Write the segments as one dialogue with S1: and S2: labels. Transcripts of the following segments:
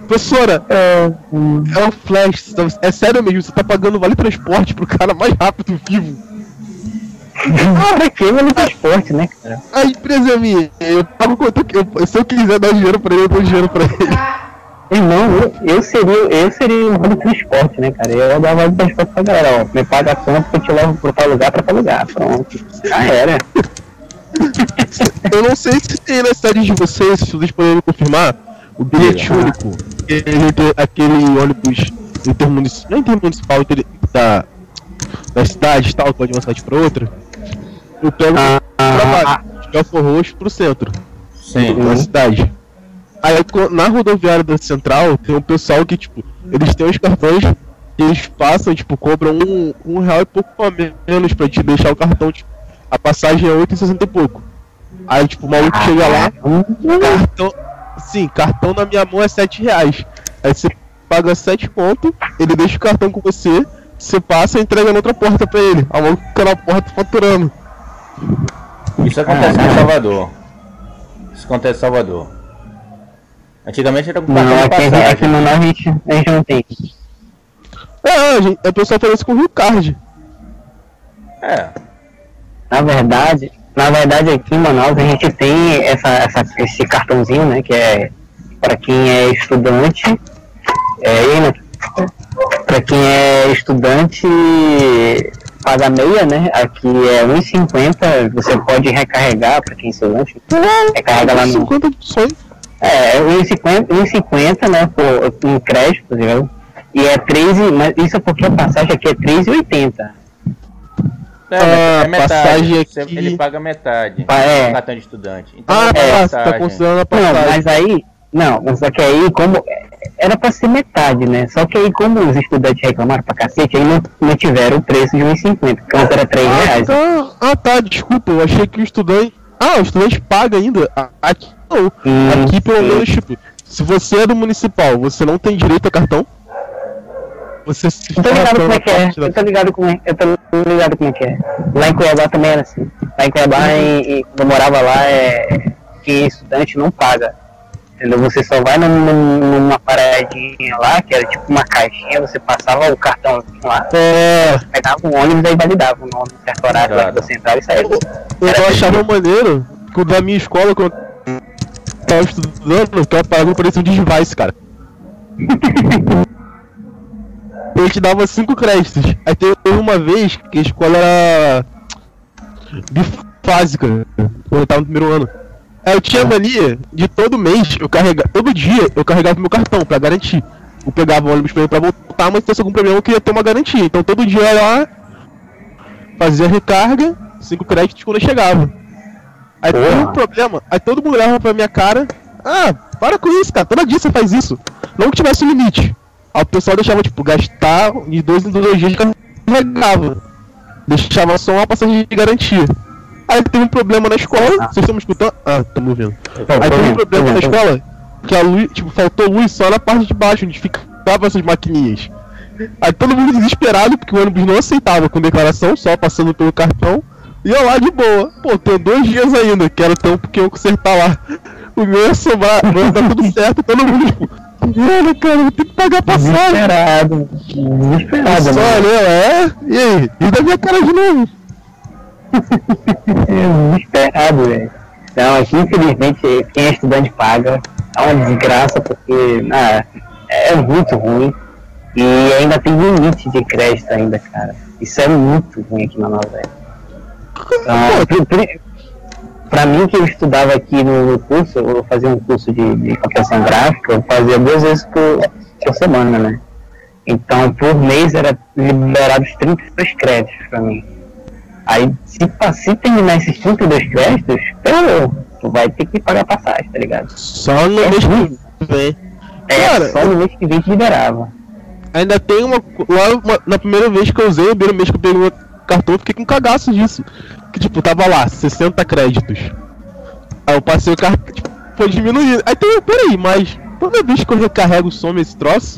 S1: Professora, é um flash, é sério mesmo, você tá pagando vale transporte pro cara mais rápido vivo.
S2: Pra que vale transporte, né, cara?
S1: A empresa é minha, eu pago quanto que se eu quiser dar dinheiro pra ele, eu dou dinheiro pra ele.
S2: Irmão, eu seria um vale transporte, né, cara? Eu dava vale transporte pra galera, ó, me paga a conta que eu te levo pra tal lugar, pronto. Já era.
S1: Eu não sei se tem na cidade de vocês, se vocês podem confirmar, o bilhete único, aquele ônibus intermunicipal, não é intermunicipal, da cidade e tal, pode ir de uma cidade pra outra. Eu pego trabalho, de Belfort Roxo pro centro, na cidade. Aí na rodoviária da Central tem um pessoal que, tipo, eles têm os cartões que eles passam, tipo, cobram um real e pouco a menos pra te deixar o cartão, tipo, a passagem é 8,60 e pouco. Aí, tipo, o maluco chega lá, cartão na minha mão é 7 reais. Aí você paga 7 pontos, ele deixa o cartão com você, você passa e entrega na outra porta pra ele. A maluco fica na porta faturando.
S3: Isso acontece em Salvador. Isso acontece em Salvador. Antigamente era com cartão de passagem.
S2: Aqui no Norte a gente não tem.
S1: A pessoa faz isso com o Rio Card.
S2: Na verdade aqui em Manaus a gente tem esse cartãozinho, né, que é para quem é estudante, para quem é estudante paga meia, né, aqui é 1,50, você pode recarregar para quem é estudante, recarrega lá no...
S1: 50 só?
S2: 1,50, né, por um crédito, entendeu? E é 13, mas isso é porque a passagem aqui é 13,80.
S3: É metade,
S1: passagem aqui...
S3: ele paga metade do cartão de estudante. Então,
S1: tá considerando a passagem.
S2: Mas só que aí, como era pra ser metade, né? Só que aí, como os estudantes reclamaram pra cacete, aí não tiveram o preço de 1,50, que antes era 3 reais.
S1: Desculpa, eu achei que o estudante... o estudante paga ainda. Aqui não. Aqui, pelo menos, tipo, se você é do municipal, você não tem direito a cartão. Você se
S2: Eu tô ligado como é que é. Eu tô ligado como é que é. Lá em Cuiabá também era assim. Lá em Cuiabá, quando eu morava lá, quem é estudante não paga. Entendeu? Você só vai numa paradinha lá, que era tipo uma caixinha, você passava o cartão lá, pegava um ônibus e validava o nome no certo horário lá que você entrava e saía.
S1: Eu achava maneiro, da minha escola, quando eu tava estudando, que eu pagava o preço de device, cara. Ele te dava 5 créditos. Aí teve uma vez que a escola era bifásica, quando eu tava no primeiro ano. Aí eu tinha mania de todo mês, todo dia eu carregava meu cartão pra garantir. Eu pegava o ônibus pra voltar, mas se tivesse algum problema eu queria ter uma garantia. Então todo dia eu ia lá, fazia recarga, 5 créditos quando eu chegava. Aí teve um problema, aí todo mundo olhava pra minha cara, para com isso, cara, todo dia você faz isso. Não que tivesse um limite. Aí o pessoal deixava, tipo, gastar de 2 em 2 dias, carregava. Deixava só uma passagem de garantia. Aí teve um problema na escola, vocês estão me escutando? Estamos ouvindo. Aí teve um problema na escola, que a luz, tipo, faltou luz só na parte de baixo, onde ficavam essas maquininhas. Aí todo mundo desesperado, porque o ônibus não aceitava com declaração, só passando pelo cartão. E eu lá de boa. Pô, tem 2 dias ainda, que era o tempo que eu consertar lá. O meu ia sobrar, o meu ia dar tudo certo, todo mundo, tipo... Mano, cara, vou ter que pagar a passagem.
S2: Desesperado.
S1: Só olhou, e aí? E da minha cara de novo?
S2: Desesperado, velho. Não, aqui infelizmente quem é estudante paga. É uma desgraça porque é muito ruim. E ainda tem limite de crédito ainda, cara. Isso é muito ruim aqui na Nova Velha. Então, pra mim que eu estudava aqui no curso, eu fazia um curso de computação gráfica, eu fazia 2 vezes por semana, né? Então por mês era liberados 32 créditos pra mim. Aí se terminar esses 32 créditos, tu vai ter que pagar passagem, tá ligado?
S1: Só no mês que vem.
S2: Cara, só no mês que vem que liberava.
S1: Ainda tem na primeira vez que eu usei, o primeiro mês que eu peguei o cartão, eu fiquei com cagaço disso. Que tipo, tava lá, 60 créditos. Aí eu passei o cartão, tipo, foi diminuindo. Aí tem, peraí, mas toda vez que eu recarrego some esse troço?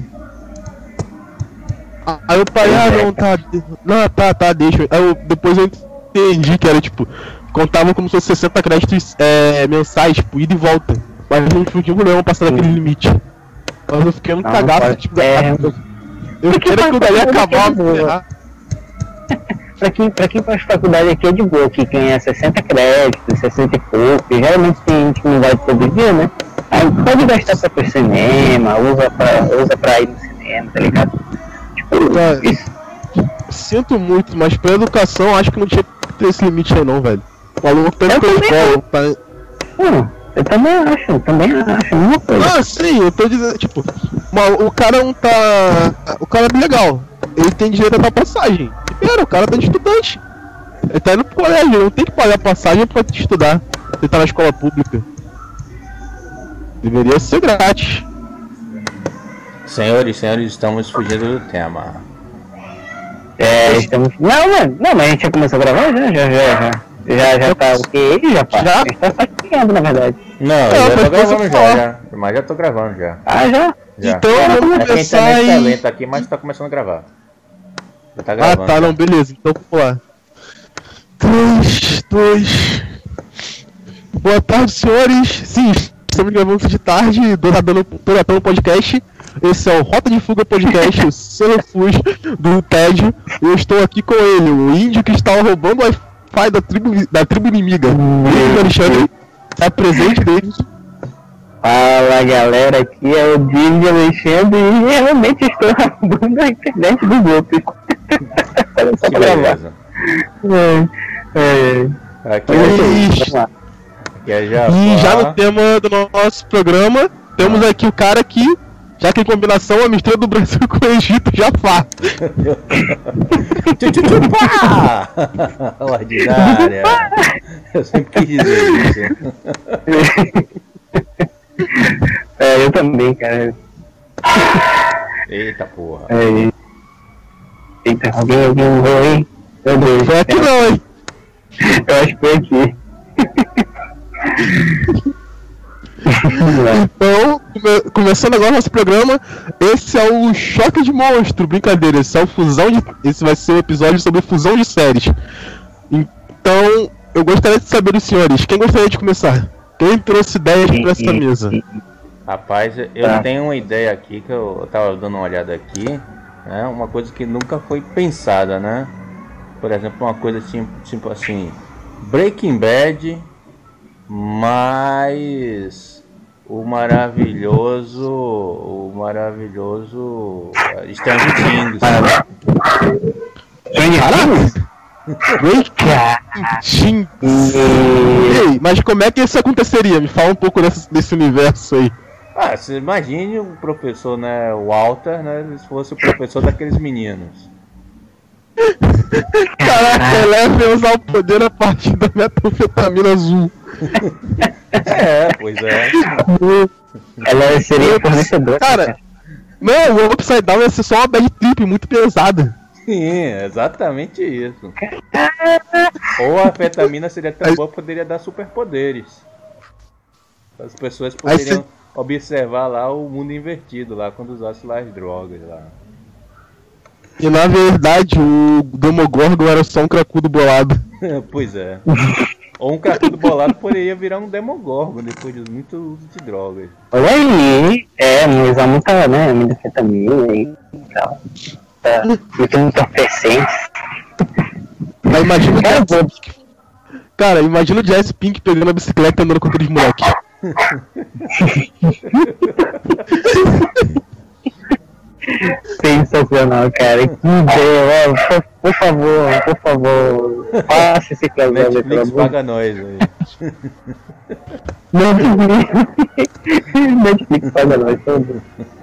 S1: Aí eu parei, tá, deixa. Aí depois eu entendi que era tipo, contava como se fosse 60 créditos mensais, tipo, ida e volta. Mas não tinha problema passar daquele limite. Mas eu fiquei muito
S2: Não,
S1: cagaço,
S2: pode-
S1: tipo,
S2: é.
S1: eu queria que o dali acabar.
S2: Pra quem faz faculdade aqui é de boa, que ganha 60 créditos, 60 e pouco, e geralmente tem gente que não vai todo dia, né? Aí pode gastar pra ir pro cinema, usa pra ir no cinema, tá ligado? Tipo,
S1: Cara,
S2: isso.
S1: Sinto muito, mas pra educação acho que não tinha que ter esse limite aí não, velho. O aluno tá
S2: Eu
S1: indo pra
S2: também
S1: escola, tá...
S2: Eu também acho, a mesma coisa.
S1: Ah, sim, eu tô dizendo, tipo, o cara não tá... O cara é legal, ele tem direito a dar passagem. Primeiro, o cara tá de estudante. Ele tá indo pro colégio, ele não tem que pagar passagem pra estudar. Ele tá na escola pública. Deveria ser grátis.
S3: Senhores, estamos fugindo do tema.
S2: Estamos... Não, mas a gente já começou a gravar já tá ok, já pá.
S1: Já?
S2: A gente tá saqueando, na verdade.
S3: Não,
S1: É,
S3: eu já tô
S1: mas
S3: gravando
S1: você
S3: já, mas já tô gravando já.
S2: Ah, já?
S3: Já.
S1: Então
S3: É
S1: vamos
S3: que a
S1: começar
S3: internet tá
S1: aí.
S3: lenta aqui, mas tá começando a gravar. Já tá
S1: Ah,
S3: gravando.
S1: tá,
S3: já.
S1: não, beleza. Então vamos lá. 3, 2. Boa tarde, senhores. Sim, estamos gravando de tarde, Donatão no podcast. Esse é o Rota de Fuga Podcast, o seu refúgio do tédio. Eu estou aqui com ele, o índio que estava roubando o Wi-Fi da tribo inimiga. Ele, Alexandre, é presente dele.
S2: Fala galera, aqui é o Didi Alexandre e realmente estou roubando a internet do grupo. Só
S3: Que
S2: pra gravar.
S3: beleza. Aqui
S1: Vamos lá.
S3: é já.
S1: E já no tema do nosso programa, temos aqui o cara que, já que em combinação, a mistura do Brasil com o Egito, Jafar.
S3: Pá! Ordinária. Eu sempre quis dizer isso.
S2: Eu também, cara.
S3: Eita porra.
S2: Eita, alguém morreu, hein? Meu Deus.
S1: Foi aqui não, hein?
S2: Eu acho que foi aqui.
S1: Então, começando agora nosso programa, esse é o Choque de Monstro, brincadeira, esse vai ser um episódio sobre fusão de séries. Então, eu gostaria de saber dos senhores, quem gostaria de começar? Quem trouxe ideias pra essa mesa?
S3: Rapaz, eu tenho uma ideia aqui que eu tava dando uma olhada aqui, né? Uma coisa que nunca foi pensada, né? Por exemplo, uma coisa tipo assim, Breaking Bad, mas o maravilhoso Stranger Things.
S1: Breaking. Ei, mas como é que isso aconteceria? Me fala um pouco desse universo aí.
S3: Ah, você imagine o professor, né, Walter, né, se fosse o professor daqueles meninos.
S1: Caraca, Eleven ia usar o poder a partir da metanfetamina azul.
S3: Pois é.
S2: Ela seria fornecedora.
S1: Cara, não, o Upside Down ia ser só uma bad trip muito pesada.
S3: Sim, exatamente isso. Ou a anfetamina seria tão boa, poderia dar superpoderes. As pessoas poderiam observar lá o mundo invertido lá, quando usasse lá as drogas lá.
S1: E na verdade o Demogorgon era só um cracudo bolado.
S3: Pois é. Ou um cracudo bolado poderia virar um Demogorgon depois de muito uso de drogas.
S2: Olha aí, usar muita, né, metanfetamina e tal. Muito entorpecente.
S1: Mas imagina Cara, imagina o Jesse Pink pegando a bicicleta e andando com aqueles moleques.
S2: Sensacional, cara. Que ideia, por favor, faça esse casal,
S3: Netflix paga nós aí.
S2: Netflix paga nós, todo.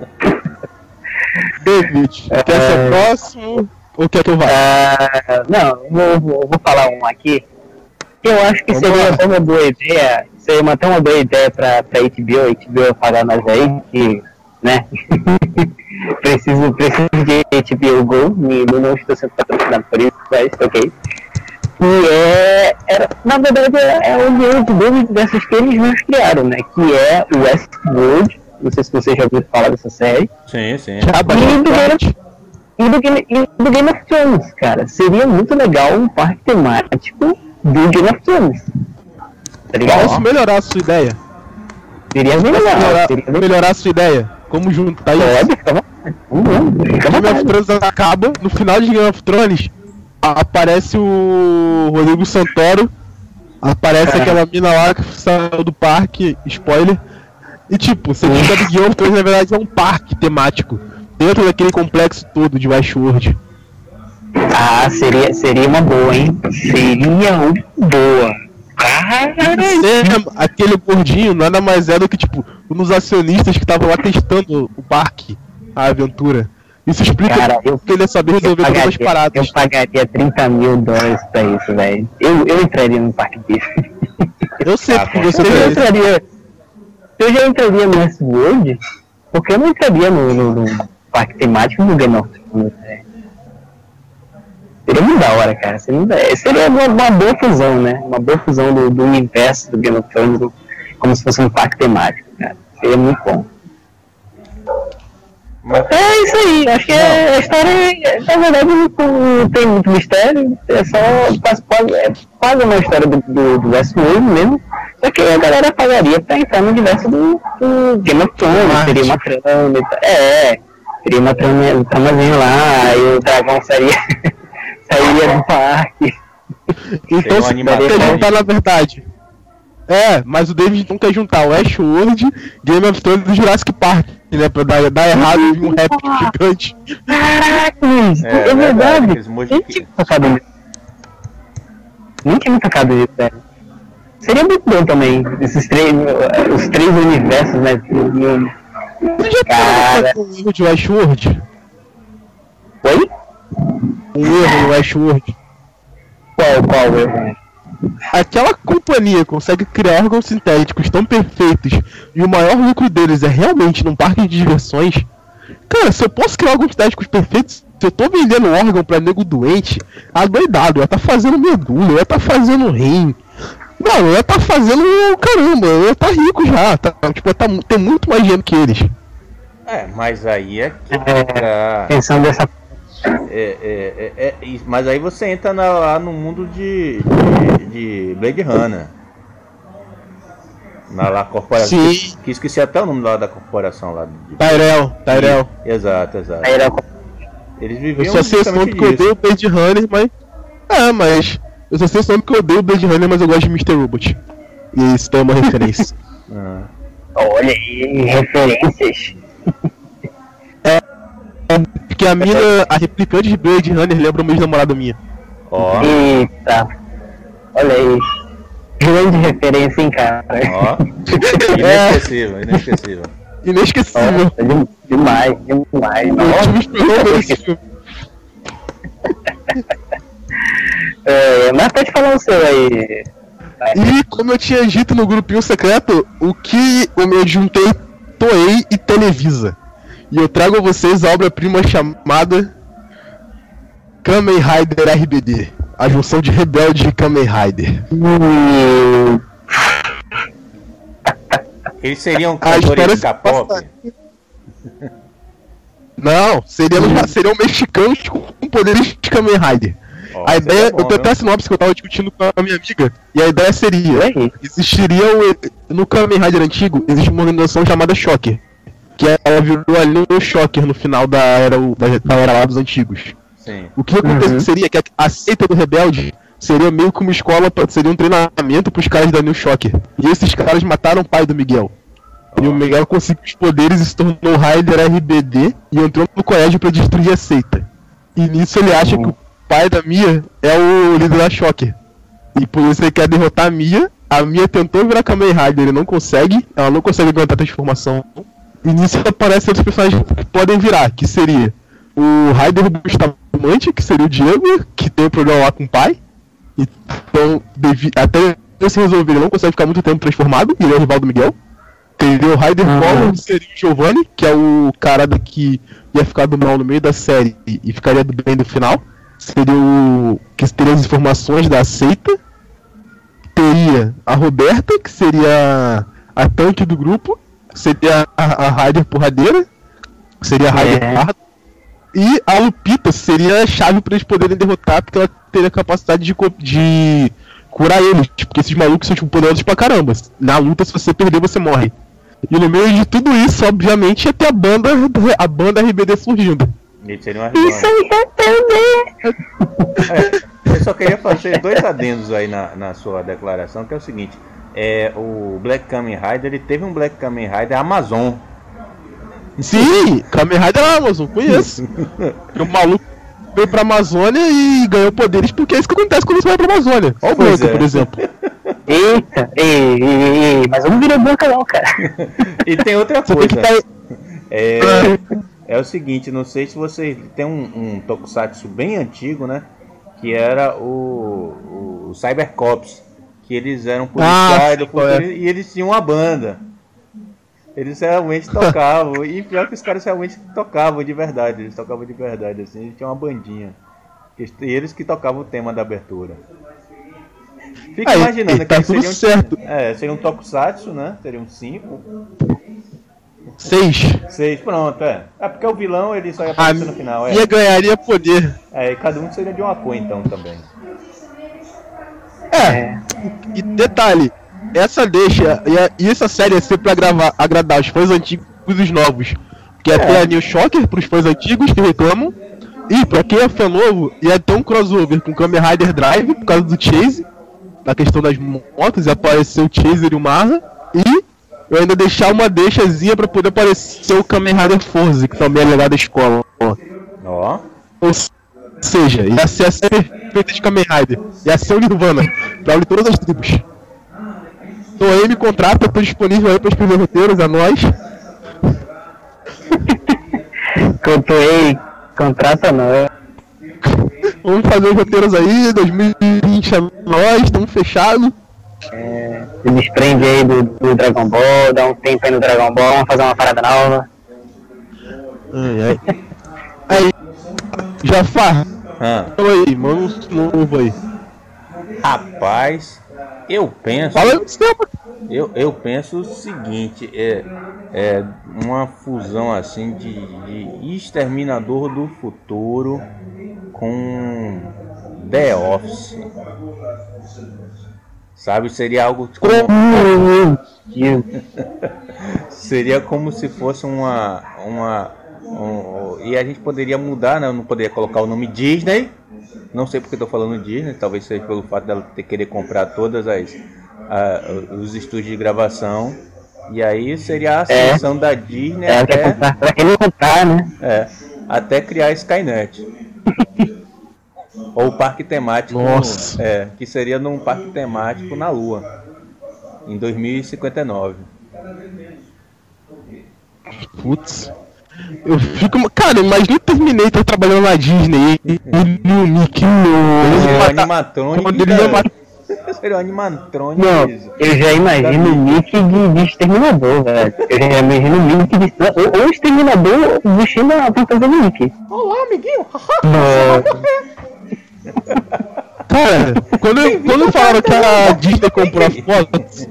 S1: David, quer ser próximo ou quer que eu vá?
S2: Não, vou falar um aqui. Eu acho que seria até uma boa ideia. Seria até uma boa ideia pra HBO pagar nós aí, que, né? preciso de HBO Go, não estou sendo patrocinado por isso, mas ok. E na verdade é o união de dois dessas que eles mesmos criaram, né? Que é o Westworld. Não sei se vocês já ouviram falar dessa série.
S3: Sim.
S2: E do Game of Thrones, cara. Seria muito legal um parque temático do Game of Thrones. Tá ligado?
S1: Posso melhorar a sua ideia?
S2: Seria melhorar.
S1: Melhorar a sua ideia? como juntar isso.
S2: Pode, fica
S1: Game of Thrones acaba, no final de Game of Thrones aparece o Rodrigo Santoro, aparece aquela mina lá que saiu do parque, spoiler, e tipo, você descobre que Game of Thrones na verdade é um parque temático, dentro daquele complexo todo de Westworld.
S2: Ah, seria uma boa, hein? Seria uma boa.
S1: Aquele gordinho nada mais é do que tipo um dos acionistas que estavam lá testando o parque, a aventura. Isso explica que ele ia saber resolver todas as paradas.
S2: Eu pagaria $30 mil pra isso, velho. Eu entraria no parque desse.
S1: Eu sei porque você
S2: eu já entraria no Westworld, porque eu não entraria no parque temático do Game of Thrones, velho. Seria muito da hora, cara. Seria uma boa fusão, né? Uma boa fusão do universo do Game of Thrones, como se fosse um parque temático, cara. Seria muito bom.
S3: Mas...
S2: É isso aí, acho que a história, na verdade, não tem muito mistério, é só quase uma história do Westworld mesmo, só que a galera pagaria pra entrar no universo do Game of Thrones, teria uma trama, teria uma tramazinha lá, aí o dragão sairia do parque.
S1: Então se quer juntar na verdade. Mas o David não quer juntar o Westworld, Game of Thrones e Jurassic Park, né? Pra dar errado e vir um rap gigante.
S2: Caraca, é verdade. Nem tinha me tocado isso, velho. Seria muito bom também, os três universos, né?
S1: Você já pensou no erro de Westworld?
S2: Oi?
S1: Um erro no Westworld.
S2: Qual erro?
S1: Aquela companhia consegue criar órgãos sintéticos tão perfeitos e o maior lucro deles é realmente num parque de diversões. Cara, se eu posso criar órgãos sintéticos perfeitos, se eu tô vendendo órgão pra nego doente, adoidado, eu ia tá fazendo medula, eu ia tá fazendo rim. Não, eu ia tá fazendo caramba, eu ia tá rico já, tem muito mais dinheiro que eles.
S3: Mas aí é que tá.
S2: Pensando dessa.
S3: Mas aí você entra lá no mundo de Blade Runner. Na corporação.
S1: Sim.
S3: Que esqueci até o nome lá da corporação lá.
S1: Tyrell.
S3: Exato. Eles viviam.
S1: Eu só sei esse nome que eu odeio o Blade Runner, mas. Eu só sei esse nome que eu odeio o Blade Runner, mas eu gosto de Mr. Robot. E isso tem uma referência.
S2: Olha aí, referências.
S1: Porque a replicante de Blade Runner lembra uma ex-namorada minha.
S2: Eita. Olha aí. Grande referência, hein, cara.
S3: Inesquecível.
S2: Demais. Mas pode falar o seu aí.
S1: E como eu tinha dito no grupinho secreto, o que eu juntei Toei e Televisa. E eu trago a vocês a obra-prima chamada Kamen Rider RBD. A junção de Rebelde e Kamen Rider.
S3: Eles seriam cantores de K-pop?
S1: Não, seriam mexicanos com poderes de Kamen Rider. A ideia, eu tenho até a sinopse que eu tava discutindo com a minha amiga, e a ideia seria, no Kamen Rider antigo, existe uma organização chamada Shocker, que ela virou ali o Shocker no final da era lá dos antigos.
S3: Sim.
S1: O que aconteceria é que a seita do Rebelde seria meio que uma escola, seria um treinamento pros caras da New Shocker. E esses caras mataram o pai do Miguel. E o Miguel conseguiu os poderes e se tornou Rider RBD e entrou no colégio pra destruir a seita. E nisso ele acha que o pai da Mia é o líder da Shocker. E por isso ele quer derrotar a Mia. A Mia tentou virar Kamen Rider, ele não consegue. Ela não consegue aguentar a transformação. E nisso aparecem outros personagens que podem virar, que seria o Rider Bustamante, que seria o Diego, que tem um problema lá com o pai. Então, até se resolver, ele não consegue ficar muito tempo transformado, e ele é o rival do Miguel. Teria o Rider Polo, que seria o Giovanni, que é o cara que ia ficar do mal no meio da série e ficaria do bem no final. Seria o que teria as informações da seita. Teria a Roberta, que seria a tanque do grupo. Seria a Rider porradeira. Seria a Rider parda. E a Lupita seria a chave para eles poderem derrotar, porque ela teria a capacidade de curar eles. Porque esses malucos são tipo, poderosos pra caramba. Na luta, se você perder, você morre. E no meio de tudo isso, obviamente, ia ter a banda RBD surgindo.
S3: E seria uma
S2: Isso aí também.
S3: Eu só queria fazer 2 adendos aí na sua declaração, que é o seguinte. O Black Kamen Rider, ele teve um Black Kamen Rider Amazon.
S1: Sim, Kamen Rider é Amazon, conheço. O maluco veio pra Amazônia e ganhou poderes, porque é isso que acontece quando você vai pra Amazônia. Olha o Blanca, por exemplo.
S2: Eita, mas eu não virei Blanca não, cara.
S3: E tem outra
S1: Você
S3: coisa.
S1: tem que tá...
S3: É o seguinte, não sei se você tem um tokusatsu bem antigo, né? Que era o Cybercops. Que eles eram policiais do futuro e eles tinham uma banda. Eles realmente tocavam. E pior que os caras realmente tocavam de verdade. Eles tocavam de verdade, assim. Eles tinham uma bandinha. E eles que tocavam o tema da abertura. Fica imaginando que
S1: tá tudo certo.
S3: Seria um tokusatsu, né? Seriam 5.
S1: 6,
S3: pronto, é porque o vilão ele só ia aparecer no final.
S1: Ia ganharia poder.
S3: E cada um seria de uma cor então também.
S1: E detalhe, essa série ia ser pra agradar os fãs antigos e os novos. Que ia ter a New Shocker pros fãs antigos que reclamam. E pra quem é fã novo, ia ter um crossover com Kamen Rider Drive por causa do Chase. Na questão das motos, ia aparecer o Chaser e o Marra. E eu ainda deixar uma deixazinha pra poder aparecer o Kamen Rider Forza, que também é legal da escola. Ou seja, ia ser a série perfeita de Kamen Rider. Ia ser o Nirvana, pra unir todas as tribos. Então aí me contrata, tô disponível aí pra escrever roteiros, a nós.
S2: Contrata nós.
S1: Vamos fazer os roteiros aí, 2020 é nós, estamos fechados.
S2: Se desprende aí do Dragon Ball, dá um tempo aí no Dragon Ball, vamos fazer uma parada nova.
S1: Aí, Jafar, aí, manda um novo aí.
S3: Rapaz, eu penso.
S1: Fala aí,
S3: eu penso o seguinte, uma fusão assim de Exterminador do Futuro com The Office. Sabe, seria algo como... Seria como se fosse e a gente poderia mudar, né? Eu não poderia colocar o nome Disney. Não sei porque estou falando Disney, talvez seja pelo fato dela querer comprar todas os estúdios de gravação. E aí seria a ascensão da Disney até criar Skynet. Ou parque temático. Que seria num parque temático na Lua. Em 2059.
S1: Putz. Eu fico. Cara, imagina o Terminator trabalhando na Disney e o Mickey
S3: o animatrônico. Seria o animatrônico.
S2: Não, eu já imagino o Mickey de Exterminador, velho. Eu já imagino o Mickey ou o Exterminador vestindo a fantasia do Mickey.
S3: Olá, amiguinho!
S1: Cara, quando falaram que a Disney comprou a Fox.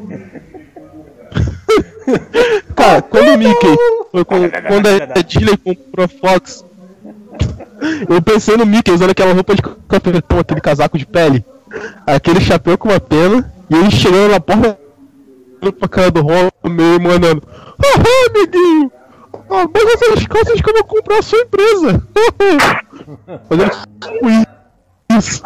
S1: Cara, quando o Mickey quando a Disney comprou a Fox, eu pensei no Mickey usando aquela roupa de cafetão, aquele casaco de pele, aquele chapéu com uma pena, e ele chegando na porta pra cara do Romeo mandando: amiguinho, pega essas calças que eu vou comprar a sua empresa. Fazendo isso.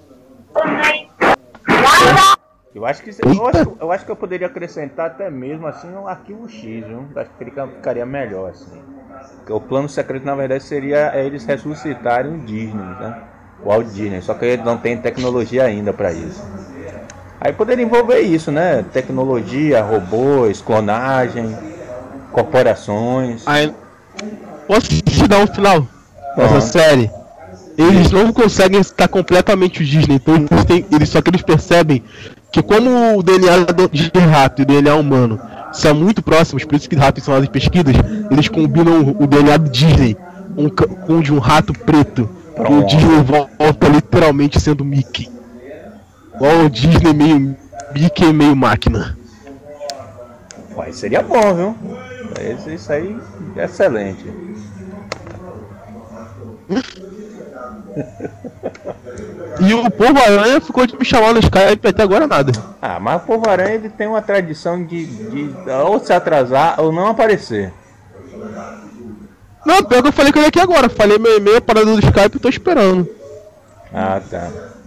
S3: Eu acho que eu poderia acrescentar até mesmo assim um arquivo X, viu? Acho que ficaria melhor assim. Porque o plano secreto na verdade seria eles ressuscitarem o Disney, né? O Walt Disney, só que ele não tem tecnologia ainda para isso. Aí poderia envolver isso, né? Tecnologia, robôs, clonagem, corporações.
S1: Aí, posso te dar um final dessa série? Eles não conseguem estar completamente o Disney, então só que eles percebem que como o DNA de rato e o DNA humano são muito próximos, por isso que ratos são as pesquisas, eles combinam o DNA do Disney com o de um rato preto. E o Disney volta literalmente sendo Mickey. Igual o Disney meio Mickey e meio máquina.
S3: Uai, seria bom, viu? Isso aí é excelente.
S1: E o Povo-Aranha ficou de me chamar no Skype até agora nada.
S3: Ah, mas o Povo-Aranha ele tem uma tradição de ou se atrasar ou não aparecer.
S1: Não, pior que eu falei com ele aqui agora. Falei meu e-mail, parada do Skype e tô esperando.
S3: Ah, tá.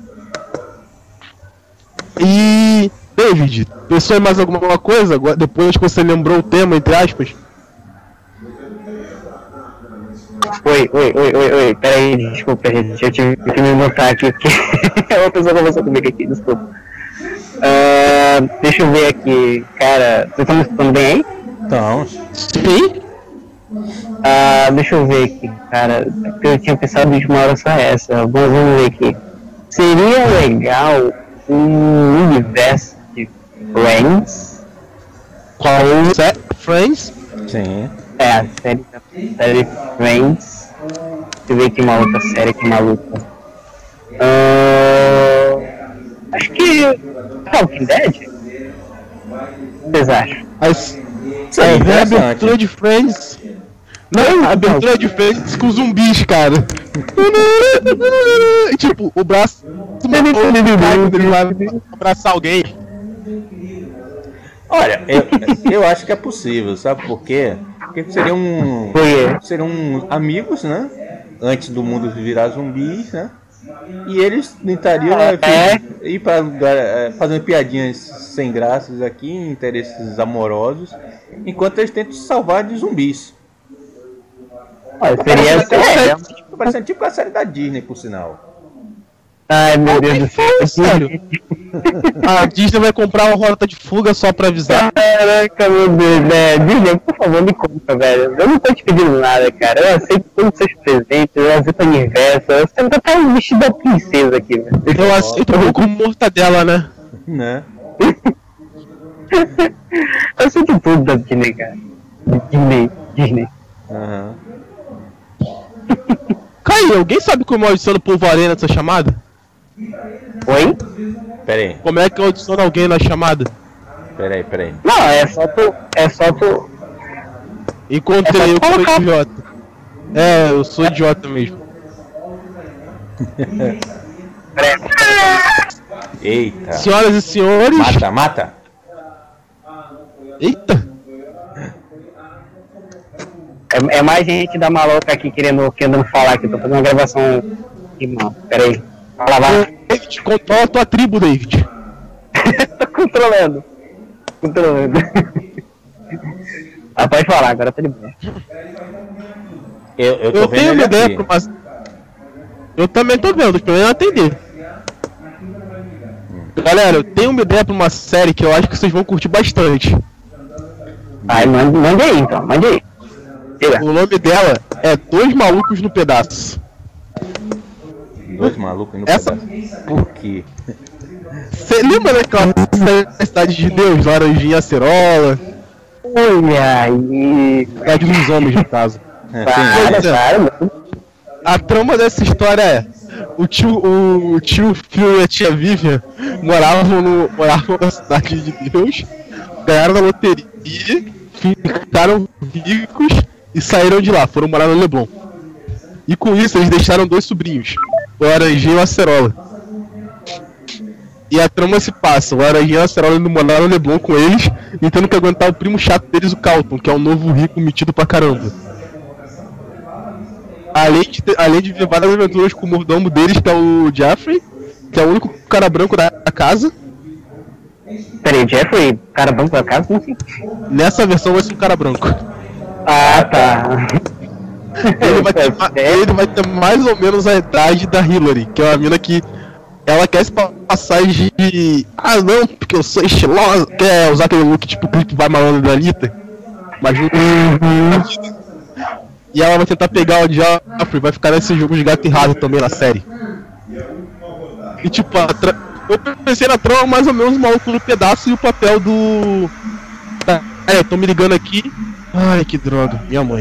S1: E... David, pensou em mais alguma coisa? Agora, depois que você lembrou o tema, entre aspas?
S2: Oi, peraí, desculpa, gente, eu tive que me montar aqui, porque é uma pessoa conversou comigo aqui, desculpa. Deixa eu ver aqui, cara, vocês estão me escutando bem aí?
S3: Então,
S1: Sim?
S2: Deixa eu ver aqui, cara, eu tinha pensado em uma hora só essa, vamos ver aqui. Seria legal um universo de Friends?
S1: Qual? Friends?
S3: sim.
S2: É, a série Friends. Deixa eu ver aqui uma outra série que maluca. Acho que Walking Dead? O que vocês acham?
S1: A abertura de Friends. Não, a abertura de Friends com zumbis, cara. E, tipo, o braço. Ele vai abraçar alguém.
S3: Olha, eu acho que é possível, sabe por quê? Porque seriam amigos, né? Antes do mundo virar zumbis, né? E eles tentariam ir para lugar, fazendo piadinhas sem graças aqui, interesses amorosos, enquanto eles tentam se salvar de zumbis. Parecendo tipo a série da Disney, por sinal.
S2: Ai, meu Deus do céu.
S1: Sério? A Disney vai comprar uma rota de fuga só pra avisar.
S2: Caraca, meu Deus, Disney, por favor, me compra, velho. Eu não tô te pedindo nada, cara. Eu aceito todos os seus presentes, eu aceito aniverso. Você não tá até um vestido da princesa aqui, velho.
S1: Eu aceito com mortadela, né?
S3: Né?
S2: Eu aceito tudo da Disney, cara. Disney.
S3: Aham.
S1: Caí, alguém sabe como eu adiciono Povo-Aranha nessa chamada?
S2: Oi?
S3: Pera aí.
S1: Como é que eu adiciono alguém na chamada?
S3: Pera aí.
S2: Não, é só tu.
S1: Encontrei eu que sou idiota. É, eu sou idiota mesmo.
S3: Eita.
S1: Senhoras e senhores.
S3: Mata.
S1: Eita.
S2: É mais gente da maloca aqui querendo falar aqui. Tô fazendo uma gravação. Irmão, pera aí. Fala, vai.
S1: David, controla a tua tribo, David.
S2: Tô controlando. Pode falar, agora tá de boa.
S3: Eu tô
S1: Eu
S3: vendo
S1: tenho
S3: ele
S1: uma ideia
S3: aqui.
S1: pra uma... Eu também tô vendo, pelo menos atender. Galera, eu tenho uma ideia pra uma série que eu acho que vocês vão curtir bastante.
S2: Ai, mande aí então, mande aí. Diga.
S1: O nome dela é Dois Malucos no Pedaço.
S3: Dois malucos no
S1: Essa-
S3: pedaço. Por quê?
S1: Você lembra daquela série da Cidade de Deus, Laranjinha Acerola?
S2: Olha aí.
S1: Cidade dos Homens, no caso.
S2: Para.
S1: A trama dessa história é: o tio Phil e a tia Vivian moravam na Cidade de Deus, ganharam na loteria, ficaram ricos e saíram de lá, foram morar no Leblon. E com isso eles deixaram dois sobrinhos, o Laranjinha e o Acerola. E a trama se passa: o Laranjinha e o Acerola indo morar no Leblon com eles e tendo que aguentar o primo chato deles, o Carlton, que é um novo rico metido pra caramba. Além de ver várias aventuras com o mordomo deles, que é o Jeffrey, que é o único cara branco da casa.
S2: Peraí, Jeffrey, cara branco da casa? Não sei.
S1: Nessa versão vai ser um cara branco.
S2: Ah, tá.
S1: Ele vai ter mais ou menos a idade da Hillary, que é uma mina que ela quer se passar de... Ah não, porque eu sou estilosa, quer usar aquele look tipo clipe vai malandro da Anitta. Mas não... E ela vai tentar pegar o Joffrey, vai ficar nesse jogo de gato e rato também na série. E tipo, eu pensei na trama mais ou menos maluco no pedaço e o papel do... eu tô me ligando aqui. Ai, que droga, minha mãe.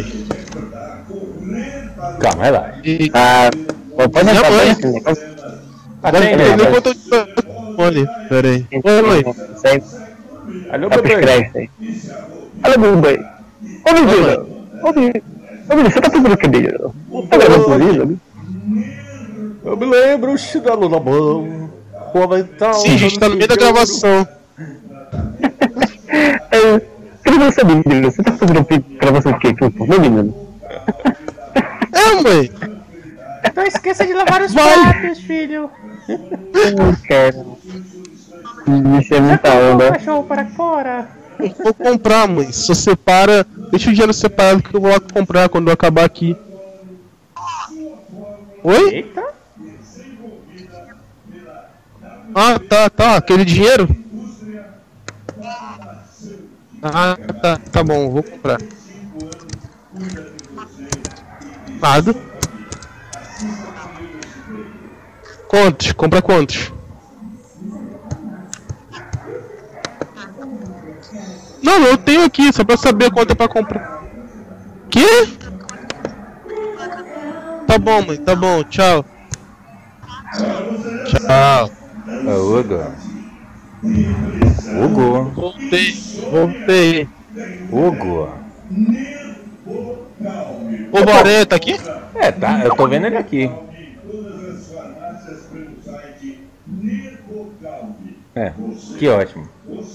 S3: Calma, relaxa.
S2: Pode
S1: Minha mãe.
S3: Atende,
S1: Eu nem
S3: rapaz.
S1: conto o telefone, pera aí. Oi, mãe.
S3: Alô,
S2: Tá
S3: bebê.
S2: prescreve. Alô, bebê. Ô, menino. Ô, menino, você tá fazendo o que, menino? Tá gravando vídeo?
S3: Eu me lembro, chinelo na mão. O avental.
S1: Sim, a gente tá no meio da gravação.
S2: Eu não sabia, menino. Você tá fazendo gravação de quê? Não, menino.
S1: Mãe.
S3: Não esqueça de lavar os pratos, filho.
S2: Cara. Isso é muita onda.
S3: Cachorro para fora.
S1: Eu vou comprar, mãe. Só separa. Deixa o dinheiro separado que eu vou lá comprar quando eu acabar aqui. Oi?
S3: Eita.
S1: Ah, tá. Aquele dinheiro? Ah, tá bom, vou comprar. Nada. Quantos? Compra quantos? Não, eu tenho aqui, só pra saber quanto é pra comprar. Quê? Tá bom, mãe, tá bom, tchau. Tchau.
S3: Hugo. Hugo.
S1: Voltei.
S3: Hugo.
S1: O Boré tá aqui?
S3: Tá, eu tô vendo ele aqui. Que ótimo.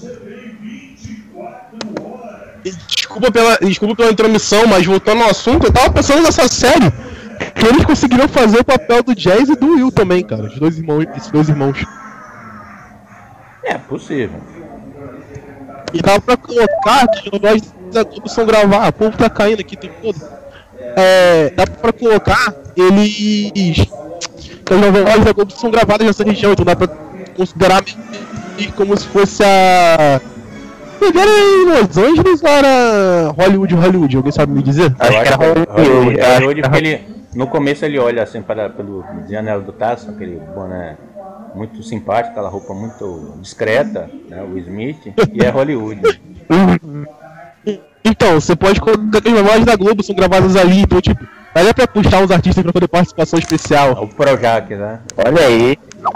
S1: Desculpa pela intromissão, mas voltando ao assunto, eu tava pensando nessa série que eles conseguiram fazer o papel do Jazz e do Will também, cara. Esses dois irmãos.
S3: É possível.
S1: E dava pra colocar que os nós da Globo são gravar, o povo tá caindo aqui o tempo todo. Dá pra colocar eles. Que as novelas da Globo são gravadas nessa região, então dá pra considerar como se fosse a. Era em Los Angeles ou era Hollywood? Alguém sabe me dizer?
S2: Acho que era
S3: Hollywood, porque ele, no começo ele olha assim pelo janela do Tasso, aquele boné muito simpático, aquela roupa muito discreta, né, o Smith, e é Hollywood.
S1: Então, você pode colocar que as novelas da Globo são gravadas ali, então tipo, daria pra puxar uns artistas pra fazer participação especial.
S3: O Projac, né?
S2: Olha aí.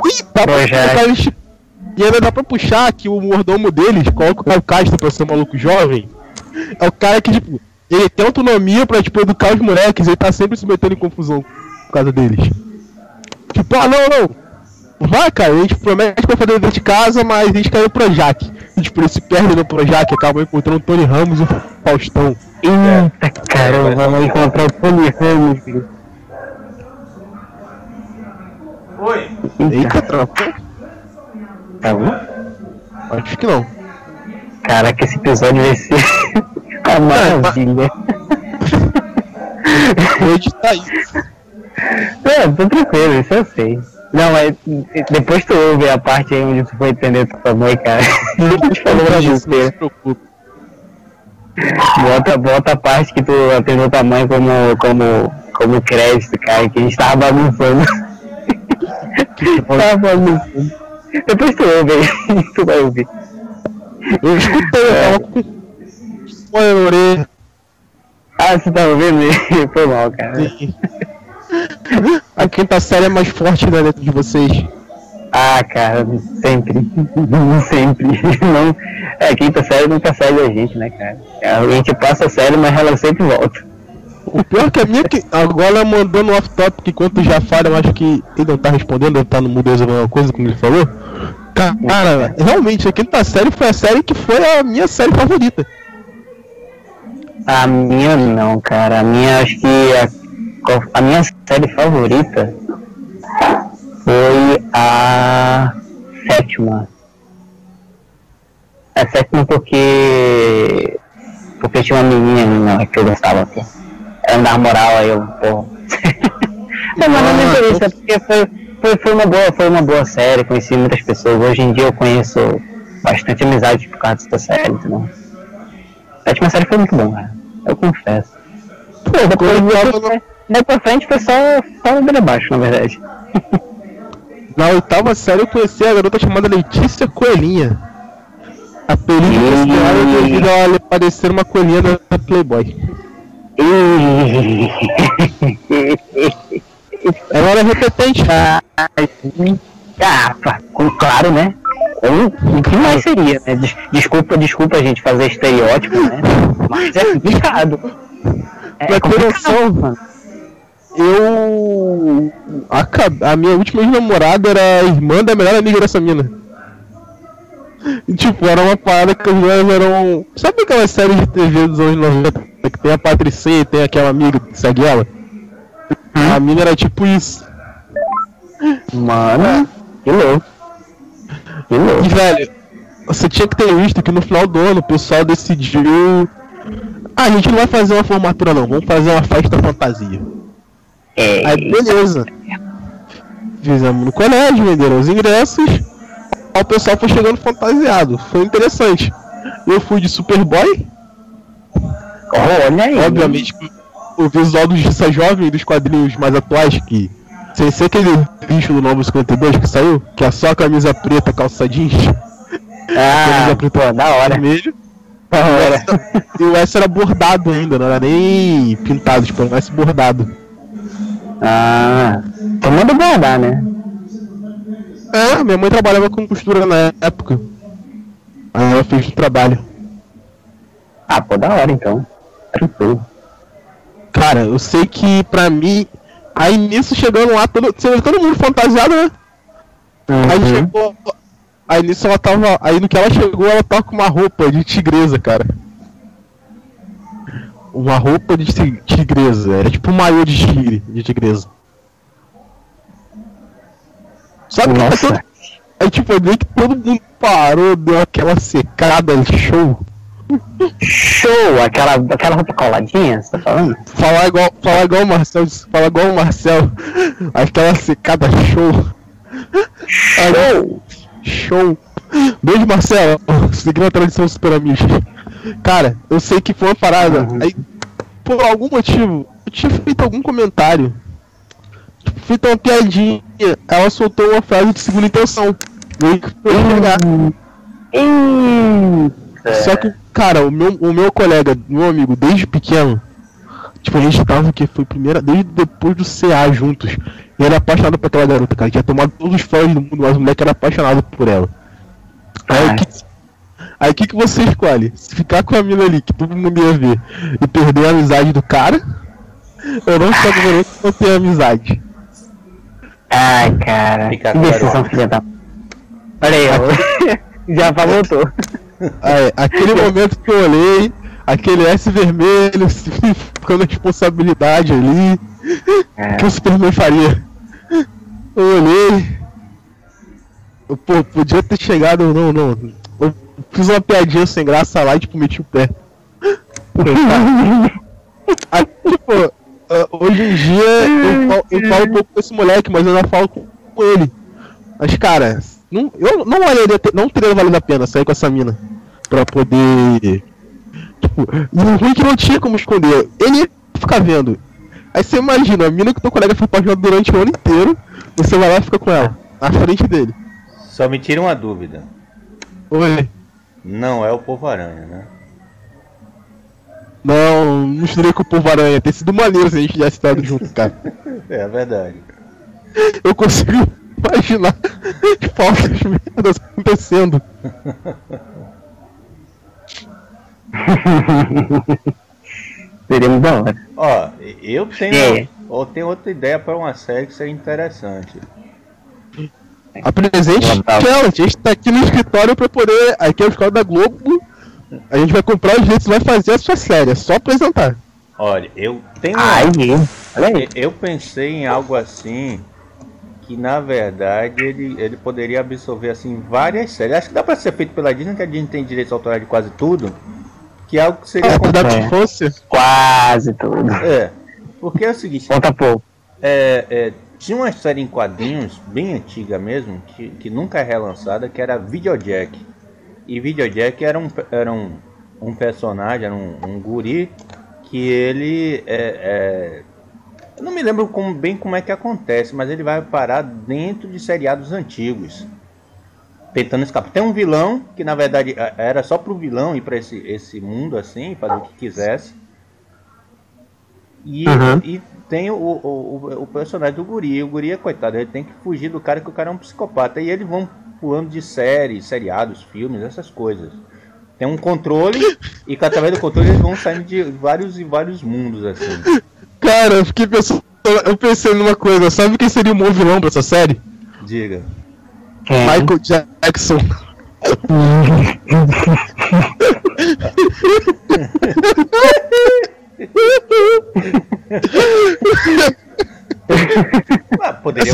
S1: E ainda dá pra puxar que o mordomo deles, coloca o Castro pra ser um maluco jovem. É o cara que, tipo, ele tem autonomia pra, tipo, educar os moleques, ele tá sempre se metendo em confusão por causa deles. Tipo, não. Vai, cara, a gente promete que vai fazer dentro de casa, mas a gente caiu no Projac. E, tipo, ele se perde no Projac, acaba encontrando o Tony Ramos e o Faustão.
S2: Eita, caramba, vamos encontrar o Tony Ramos, filho.
S3: Oi!
S1: Eita, tropa.
S2: Tá bom?
S1: Acho que não.
S2: Caraca, esse episódio vai ser uma maravilha.
S1: Vou editar isso.
S2: Tô tranquilo, isso eu sei. Não, mas depois tu ouve a parte aí onde tu foi entender tua mãe, cara. A gente falou pra
S1: Não se preocupe.
S2: Bota a parte que tu atendeu tua mãe como crédito, cara, que a gente tava bagunçando. Tava bagunçando. Depois tu ouve aí, tu vai ouvir.
S1: Eu escutei, eu tava com fone na orelha.
S2: Ah, você tá ouvindo? Foi mal, cara.
S1: Sim. A quinta série é mais forte da letra de vocês.
S2: Ah, cara, sempre. Não, a quinta série nunca sai da gente, né, cara? A gente passa a série, mas ela sempre volta.
S1: O pior que a minha que agora ela mandou no off-topic enquanto já fala, eu acho que ele não tá respondendo, deve estar no mudo resolvendo alguma coisa, como ele falou. Cara, realmente, a quinta série foi a série que foi a minha série favorita.
S2: A minha não, cara. A minha, acho que a minha série favorita foi a sétima. A sétima porque tinha uma menina que eu gostava, pô. Ela me dava moral, aí eu, pô. Não, mas não é por isso, é porque foi uma boa série, conheci muitas pessoas. Hoje em dia eu conheço bastante amizade por causa dessa série, entendeu? A sétima série foi muito bom, cara. Eu confesso. Pô, depois pra frente foi só ladeira abaixo, na verdade.
S1: Na oitava série eu conheci a garota chamada Letícia Coelhinha. Apelido considerado devido a ela parecer uma coelhinha da Playboy. Ela era repetente.
S2: Claro, né? O que mais seria, né? Desculpa a gente fazer estereótipo, né? Mas é complicado.
S1: Pra ter noção, mano. A minha última ex-namorada era a irmã da melhor amiga dessa mina. E, tipo, era uma parada que as duas eram. Sabe aquela série de TV dos anos 90 que tem a Patricinha e tem aquela amiga que segue ela? A mina era tipo isso.
S2: Mano, que louco. Que
S1: E,
S2: louco.
S1: velho, você tinha que ter visto que no final do ano o pessoal decidiu. Ah, a gente não vai fazer uma formatura não, vamos fazer uma festa fantasia. Aí beleza. Fizemos no colégio, venderam os ingressos. Aí o pessoal foi chegando fantasiado. Foi interessante. Eu fui de Superboy.
S2: Olha aí.
S1: Obviamente, o visual do Justiça Jovem e dos quadrinhos mais atuais, que sem ser aquele lixo do Novo 52 que saiu, que é só a camisa preta, calça jeans,
S2: Ah,
S1: camisa
S2: pô, da hora.
S1: vermelho.
S2: Da hora.
S1: E o S era bordado ainda, não era nem pintado, tipo, era mais bordado.
S2: Ah, tô manda bordar, né?
S1: É, minha mãe trabalhava com costura na época. Aí ela fez o trabalho.
S2: Ah, pô, da hora então. Tranquilo.
S1: Cara, eu sei que pra mim. Aí nisso chegando lá, todo mundo fantasiado, né? Aí chegou. Aí nisso ela tava. Aí no que ela chegou, ela tava com uma roupa de tigresa, cara. Uma roupa de tigresa. Era tipo um maiô de tigre, de tigresa. Sabe que
S2: Nossa.
S1: aí tipo, eu vi que todo mundo parou, deu aquela secada, show.
S2: Show! Aquela roupa coladinha, você tá falando?
S1: Falar igual o Marcel, falar igual o Marcel. Aquela secada show.
S2: Show!
S1: Show. Beijo, Marcelo. Seguindo a tradição Super Amigos. Cara, eu sei que foi uma parada. Aí, por algum motivo, eu tinha feito algum comentário. Feito uma piadinha. Ela soltou uma frase de segunda intenção. Meio que foi chegar. Só que, cara, o meu colega, meu amigo, desde pequeno, tipo, a gente tava que foi primeira, desde depois do CA juntos. E ele era apaixonado por aquela garota, cara. Tinha tomado todos os fãs do mundo, mas o moleque era apaixonado por ela. Aí o que você escolhe? Se ficar com a mina ali, que todo mundo ia ver, e perder a amizade do cara, ou não ficar com a garota e manter a amizade?
S2: Ai, cara.
S3: Fica
S2: Que decisão,
S3: claro.
S2: filha da. Olha aí, ó. Já voltou.
S1: Aí, aquele momento que eu olhei, aquele S vermelho, ficando a responsabilidade ali, o que o Superman faria? Eu olhei. Eu, pô, podia ter chegado, não. Eu fiz uma piadinha sem graça lá e tipo, meti o pé. Aí, tipo, hoje em dia eu falo um pouco com esse moleque, mas eu ainda falo com ele. Mas cara, eu não teria valido a pena sair com essa mina pra poder. Tipo, e o ruim é que não tinha como esconder. Ele ia ficar vendo. Aí você imagina, a mina que teu colega foi apaixonado durante o ano inteiro, você vai lá e fica com ela, na frente dele.
S3: Só me tira uma dúvida.
S1: Oi.
S3: Não é o Povo-Aranha, né?
S1: Não misturei com o Povo-Aranha, ter sido maneiro se a gente tivesse estado junto, cara.
S3: É verdade.
S1: Eu consigo imaginar falsas merdas acontecendo.
S2: Seria muito da hora.
S3: Ó, eu tenho outra ideia para uma série que seria interessante.
S1: Apresente ela, a gente tá aqui no escritório pra poder. Aqui é o escritório da Globo. A gente vai comprar os direitos e vai fazer a sua série, é só apresentar.
S3: Olha, eu tenho.
S2: Ai, olha aí.
S3: Eu pensei em algo assim que na verdade ele poderia absorver assim várias séries. Acho que dá pra ser feito pela Disney, que a Disney tem direitos autorais de quase tudo. Que é algo que seria
S1: Da infância.
S2: Quase tudo.
S3: porque é o seguinte,
S2: Conta pouco.
S3: tinha uma série em quadrinhos bem antiga mesmo, que nunca é relançada, que era Videojack. E Videojack era um personagem, era um guri que ele eu não me lembro bem como é que acontece, mas ele vai parar dentro de seriados antigos, tentando escapar. Tem um vilão que na verdade era só pro vilão ir pra esse mundo assim, fazer o que quisesse. E tem o personagem do guri. O guri é coitado, ele tem que fugir do cara, que o cara é um psicopata. E eles vão pulando de seriados, filmes, essas coisas. Tem um controle e através do controle eles vão saindo de vários e vários mundos assim.
S1: Cara, eu fiquei pensando eu pensei numa coisa, sabe quem seria o bom vilão pra essa série?
S3: Diga.
S1: Michael Jackson.
S3: Poderia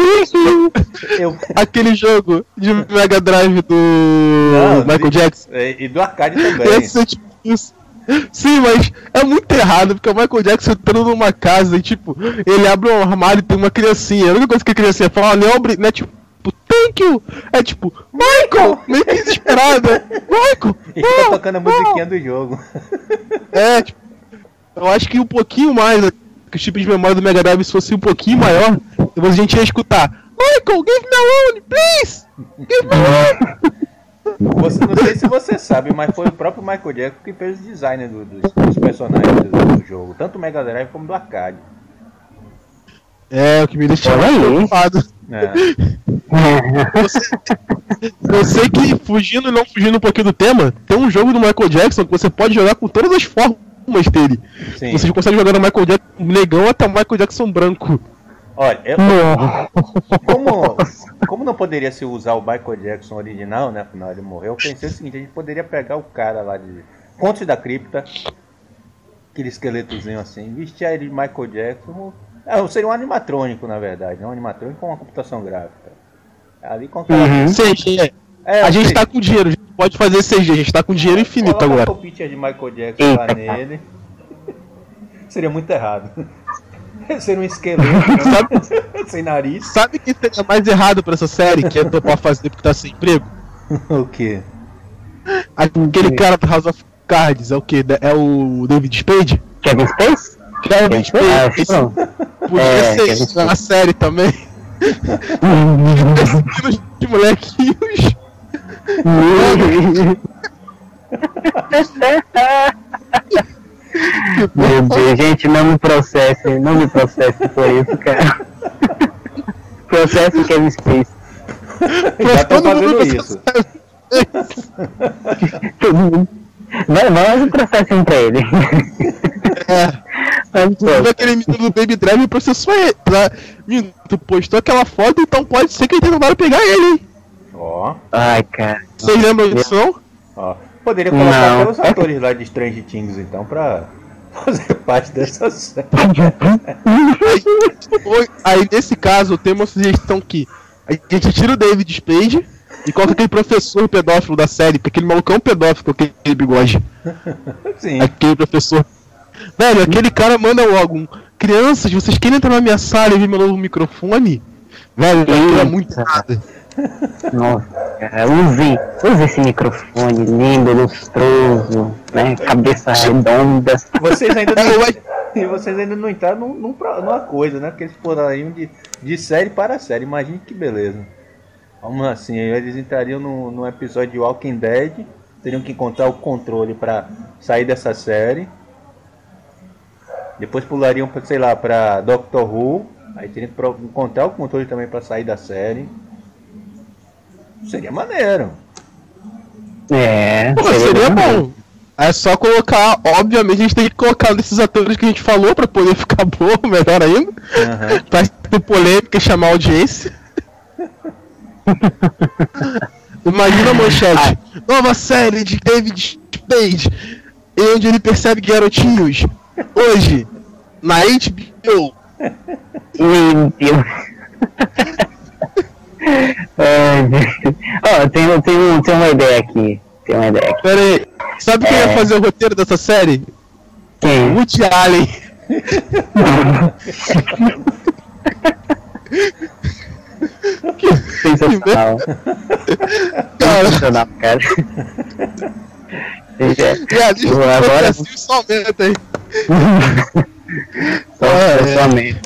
S1: Aquele jogo de Mega Drive do Michael Jackson.
S3: E do arcade também.
S1: Esse é tipo isso. Sim, mas é muito errado, porque o Michael Jackson entrando numa casa e tipo, ele abre um armário e tem uma criancinha. A única coisa que a criancinha fala, não é tipo, thank you! É tipo, Michael! Meio que desesperada. Michael!
S3: E fica tocando a musiquinha do jogo.
S1: É, tipo, eu acho que um pouquinho mais, que o chip de memória do Mega Drive se fosse um pouquinho maior, depois a gente ia escutar, Michael, give me a loan, please! Give me a loan!
S3: Não sei se você sabe, mas foi o próprio Michael Jackson que fez o design dos personagens do jogo, tanto do Mega Drive como do arcade.
S1: É, o que me deixou mais preocupado. Eu sei que, fugindo e não fugindo um pouquinho do tema, tem um jogo do Michael Jackson que você pode jogar com todas as formas dele.
S3: Sim.
S1: Você consegue jogar no Michael Jackson negão até o Michael Jackson branco.
S3: Olha, como não poderia se usar o Michael Jackson original, né? Afinal ele morreu, eu pensei o seguinte, a gente poderia pegar o cara lá de Contos da Cripta, aquele esqueletozinho assim, vestir ele de Michael Jackson. Seria um animatrônico, na verdade, um animatrônico com uma computação gráfica. Ali com aquela...
S1: CG. A gente tá com dinheiro, a gente pode fazer CG, a gente tá com dinheiro infinito agora.
S3: Coloca a de Michael Jackson lá nele. Seria muito errado. Seria um esqueleto, sem nariz.
S1: Sabe quem seria mais errado pra essa série, que é topar fazer porque tá sem emprego?
S3: O quê?
S1: Aquele cara do House of Cards, é o quê? É o David Spade?
S2: Kevin Space?
S1: Kevin Spade. Podia ser na série também. De molequinhos.
S2: Meu Deus, gente, não me processe por isso, cara. Processo Kevin Space.
S3: Já tô fazendo isso.
S2: Todo mundo. Vamos um processo pra ele.
S1: Aquele menino do Baby Drive processou ele. Menino, tu postou aquela foto, então pode ser que ele tentaram pegar ele, hein?
S3: Ó.
S2: Ai, cara.
S1: Vocês lembram disso, não?
S3: Ó. Poderia colocar até os atores lá de Strange Things, então, pra fazer parte dessa série.
S1: Aí, nesse caso, eu tenho uma sugestão que a gente tira o David Spade e coloca aquele professor pedófilo da série, porque aquele malucão pedófilo com aquele bigode.
S3: Sim.
S1: Aquele professor. Velho, aquele cara manda logo crianças, vocês querem entrar na minha sala e ver meu novo microfone? Velho, aquilo é muito nada.
S2: Nossa, cara, use esse microfone lindo, lustroso, né? Cabeça redonda.
S3: Vocês ainda não entraram numa coisa, né? Porque eles poderiam de série para série. Imagine que beleza. Vamos assim, eles entrariam no episódio de Walking Dead, teriam que encontrar o controle para sair dessa série. Depois pulariam para, sei lá, para Doctor Who, aí teriam que encontrar o controle também para sair da série. Seria maneiro.
S1: Seria bom. É só colocar, obviamente a gente tem que colocar desses atores que a gente falou pra poder ficar bom, melhor ainda. Pra ter polêmica e chamar a audiência. Imagina a manchete. Nova série de David Spade, onde ele persegue garotinhos. Hoje, na HBO.
S2: Meu Deus. Tem uma ideia aqui.
S1: Pera aí, sabe quem ia fazer o roteiro dessa série?
S2: Quem?
S1: Woody Allen.
S2: Sensacional. Sensacional, cara.
S1: Agora assim só aumenta aí.
S2: Só aumenta.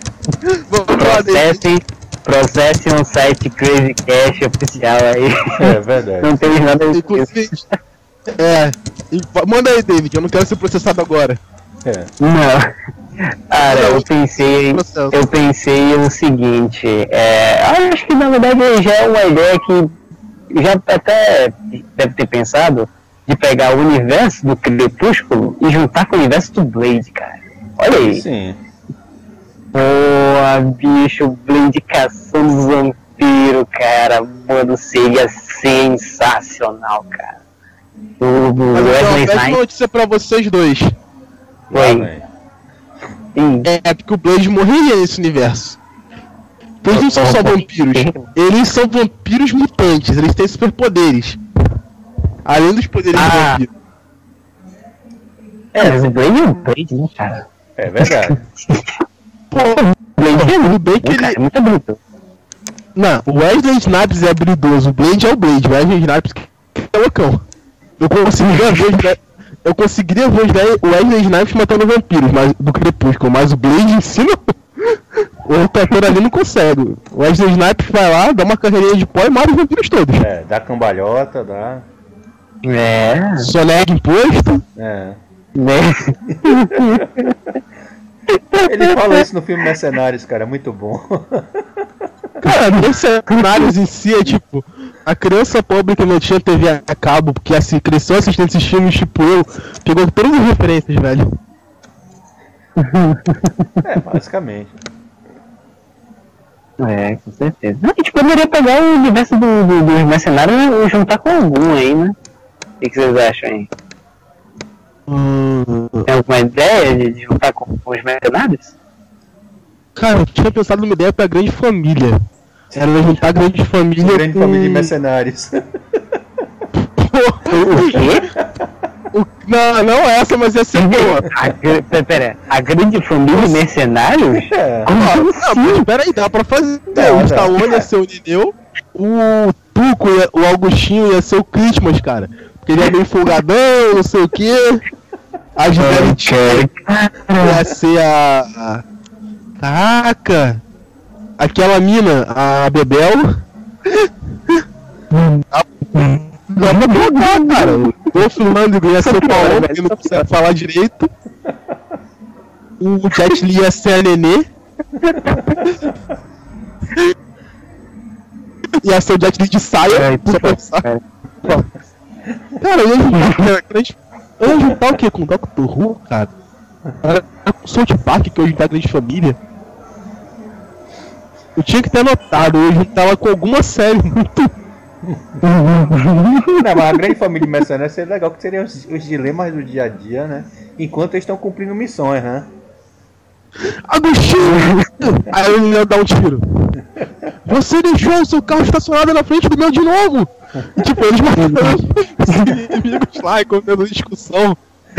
S2: Processe um site Crazy Cash oficial aí.
S3: É verdade.
S2: Não tem nada disso.
S1: Manda aí, David, eu não quero ser processado agora.
S2: Não. Cara, eu pensei o seguinte, acho que na verdade já é uma ideia que já até deve ter pensado de pegar o universo do Crepúsculo e juntar com o universo do Blade, cara. Olha aí.
S3: Sim.
S2: Pô, bicho, o Blade caçando os vampiros, cara. Mano, seria sensacional, cara. O
S1: Mas eu
S2: Wesley
S1: tenho uma péssima
S2: Snipes
S1: notícia pra vocês dois.
S2: foi. Sim.
S1: É porque o Blade morreria nesse universo. Eles não são só vampiros. Eles são vampiros mutantes. Eles têm superpoderes. Além dos poderes do vampiro.
S2: Mas o Blade é um Blade, né, cara?
S3: É verdade.
S1: Pô, o Blade é muito bem que
S2: Cara,
S1: ele...
S2: é muito bruto.
S1: Não, o Wesley Snipes é habilidoso. O Blade é o Blade. O Wesley Snipes é loucão. Eu conseguiria ver o Wesley Snipes matando vampiros do Crepúsculo, mas o Blade em si não. O outro ator ali não consegue. O Wesley Snipes vai lá, dá uma carreirinha de pó e mata os vampiros todos.
S3: Dá cambalhota, dá.
S1: Só nega imposto.
S2: Né?
S3: Ele fala isso no filme Mercenários, cara, é muito bom.
S1: Cara, Mercenários em si é tipo... A criança pobre que não tinha TV a cabo, porque assim, cresceu assistindo esses filmes, tipo eu, pegou todas as referências, velho.
S3: Basicamente.
S2: Com certeza. A gente poderia pegar o universo dos mercenários e juntar com algum aí, né? O que vocês acham aí? Tem alguma ideia de juntar com os mercenários?
S1: Cara, eu tinha pensado numa ideia pra grande família. Era juntar a grande família
S3: Grande família de mercenários.
S2: O quê?
S1: Não essa, mas ia ser boa.
S2: Pera, a grande família de mercenários?
S1: Não, mas peraí, dá pra fazer. O Stallone ia ser o Nineu, o Tuco, o Augustinho ia ser o Christmas, cara. Porque ele é meio folgadão, não sei o que. A Gisele ia ser a... Caraca! Aquela mina, a Bebel. Dá pra colocar, cara. O Dolph Lundgren ia ser o Paulo, porque não consegue falar direito. O Jet Li ia ser a Nenê. Ia ser o Jet Li de saia. Cara, eu ia juntar o que com o Dr. Who, cara? O South Park que eu ia juntar a grande família. Eu tinha que ter anotado, eu juntava com alguma série muito.
S3: Não, mas a grande família de mercenários seria legal, que seriam os dilemas do dia a dia, né? Enquanto eles estão cumprindo missões, né?
S1: Agostinho! Aí ele ia dar um tiro. Você deixou o seu carro estacionado na frente do meu de novo! E, tipo, eles matando os inimigos lá e contendo discussão.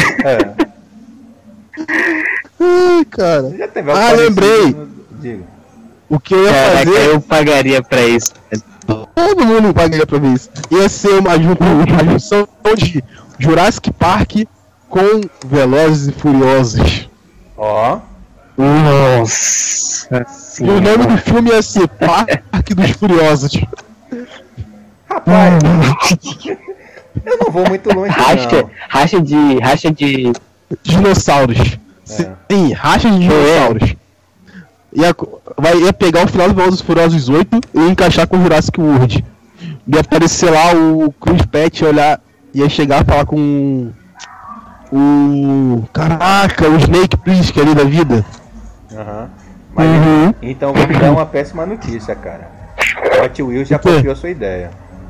S1: Ai, cara.
S3: Já teve
S1: lembrei!
S3: Diga.
S1: O que eu ia fazer...
S2: eu pagaria pra isso.
S1: Todo mundo pagaria pra ver isso. Ia ser uma junção de Jurassic Park com Velozes e Furiosos.
S3: Ó.
S2: Nossa.
S1: E o nome do filme ia ser Parque dos Furiosos.
S3: Rapaz, eu não vou muito longe, não.
S2: Racha de
S1: Dinossauros. Sim, racha de dinossauros. Ia pegar o final do Velozes e Furiosos 8 e encaixar com o Jurassic World. Ia aparecer lá o Chris Pratt, olhar, ia chegar a falar com caraca, o Snake Plissken ali da vida.
S3: Mas então vou te dar uma péssima notícia, cara. Hot Wheels já copiou a sua ideia.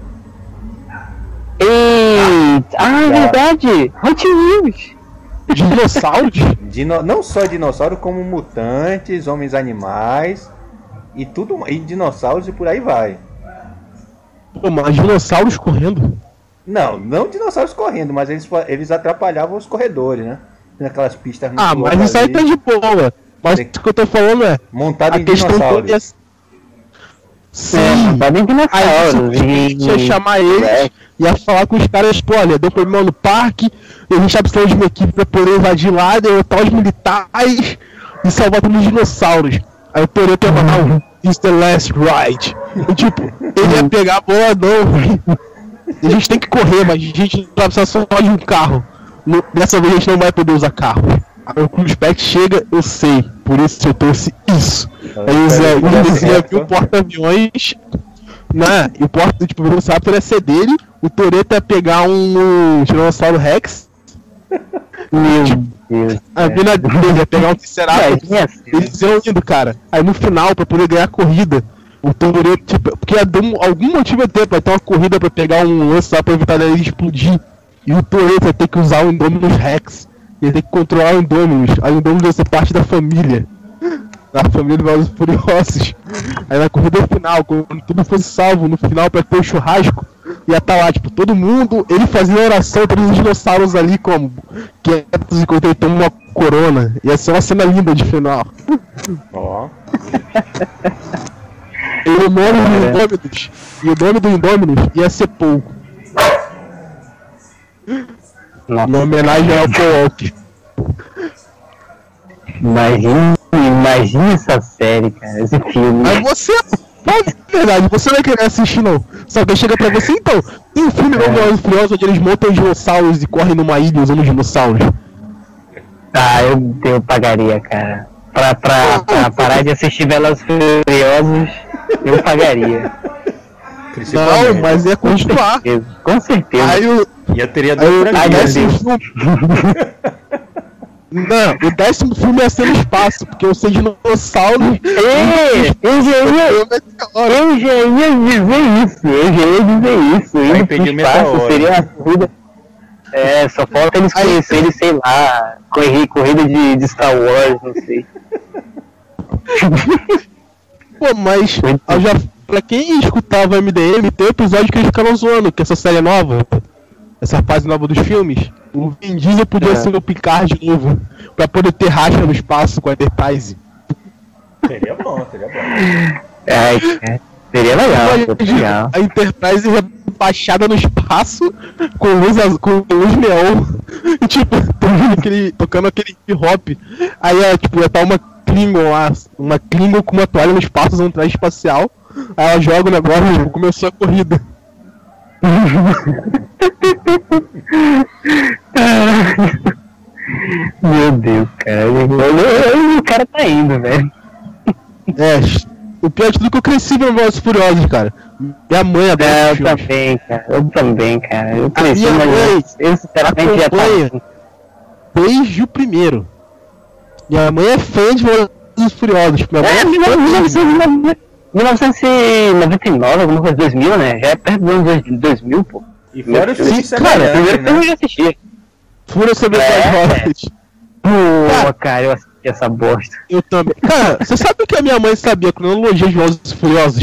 S2: Eita! Verdade! Hot Wheels!
S1: Dinossauros?
S3: Não só dinossauro, como mutantes, homens animais e tudo, e dinossauros e por aí vai.
S1: Pô, mas dinossauros correndo?
S3: Não dinossauros correndo, mas eles atrapalhavam os corredores, né? Naquelas pistas muito
S1: mas isso aí tá de boa. Mas o que eu tô falando é...
S3: montado em dinossauros.
S1: Sim,
S2: montado em dinossauros.
S1: Ia chamar eles, ia falar com os caras, pô, olha, deu problema no parque, e a gente tá precisando de uma equipe pra poder invadir lá, derrotar os militares e salvar todos os dinossauros. Aí o Toretto ia falar, it's the last ride. E tipo, ele ia pegar a boladão. E a gente tem que correr, mas a gente vai precisar só de um carro. Dessa vez a gente não vai poder usar carro. Aí o Chris Pratt chega, eu sei, por isso eu trouxe isso. Aí eles iam abrir o porta-aviões, né? E o tipo, o Velociraptor ia ser dele, o Toretto ia pegar um Tiranossauro Rex
S2: Meu Deus.
S1: A mina dele ia pegar um Triceratops. Eles iam indo, cara. Aí no final, pra poder ganhar a corrida, o Toreto, tipo, porque algum motivo ia ter pra ter uma corrida pra pegar um lance lá pra evitar ele explodir. E o Toreto ia ter que usar o Indominus Rex. Ia ter que controlar o Indominus. Aí o Indominus ia ser parte da família. Da família dos Velozes e Furiosos. Aí na corrida final, quando tudo fosse salvo, no final pra ter o churrasco, ia estar lá, tipo, todo mundo, ele fazia oração, todos os dinossauros ali como quietos enquanto ele toma uma corona. Ia ser uma cena linda de final.
S3: Ó.
S1: E o nome do Indominus, e o nome do Indominus ia ser Paul. Em homenagem ao Paul Walker.
S2: Imagina essa série, cara, esse filme.
S1: Mas você, na verdade, você não vai querer assistir não. Só que chega pra você, então, tem um filme novo Velozes e Furiosos onde eles montam os dinossauros e correm numa ilha usando os dinossauros.
S2: Ah, eu pagaria, cara. Pra parar de assistir Velozes e Furiosos, eu pagaria.
S1: Não, mas ia continuar.
S2: Com certeza.
S1: Aí
S3: E eu teria dois franquias.
S1: Não, o 10º filme ia ser no espaço, porque eu sei dinossauro.
S2: Eu já ia dizer isso.
S3: Vai
S2: Ir
S3: impedir
S2: pro espaço seria uma corrida. Só falta eles conhecerem, sei lá, corrida de Star Wars, não sei.
S1: Pô, mas eu já, pra quem escutava MDM, tem um episódio que eles ficaram zoando, que essa série nova, essa fase nova dos filmes, o Vin Diesel podia ser o Picard de novo, pra poder ter racha no espaço com a Enterprise.
S3: Seria bom.
S2: Seria legal.
S1: A Enterprise rebaixada no espaço com luz neon. E tipo, tocando aquele hip hop. Aí tipo, ia estar uma Klingon lá, uma Klingon com uma toalha no espaço, usando um traje espacial. Aí ela joga o negócio e tipo, começou a corrida.
S2: Meu Deus, cara. O cara tá indo, velho.
S1: O pior de tudo é que eu cresci vendo Velozes e Furiosos, cara. Minha mãe adora
S2: Eu também, cara. Eu cresci,
S1: minha mãe
S2: eu sinceramente já tava...
S1: desde o primeiro. Minha mãe é fã de Velozes e Furiosos. Minha mãe
S2: 1999, alguma coisa, 2000, né? Já é perto do ano 2000, pô.
S3: E fora os filmes
S2: cara, primeiro filme eu já assisti.
S1: Fura sobre as rodas.
S2: Pô, cara, eu assisti essa bosta.
S1: Eu também. Cara, você sabe o que a minha mãe sabia? A cronologia de Velozes e Furiosos?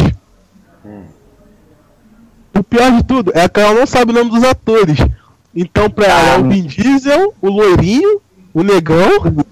S1: O pior de tudo é que ela não sabe o nome dos atores. Então pra ela é o Vin Diesel, o loirinho, o negão,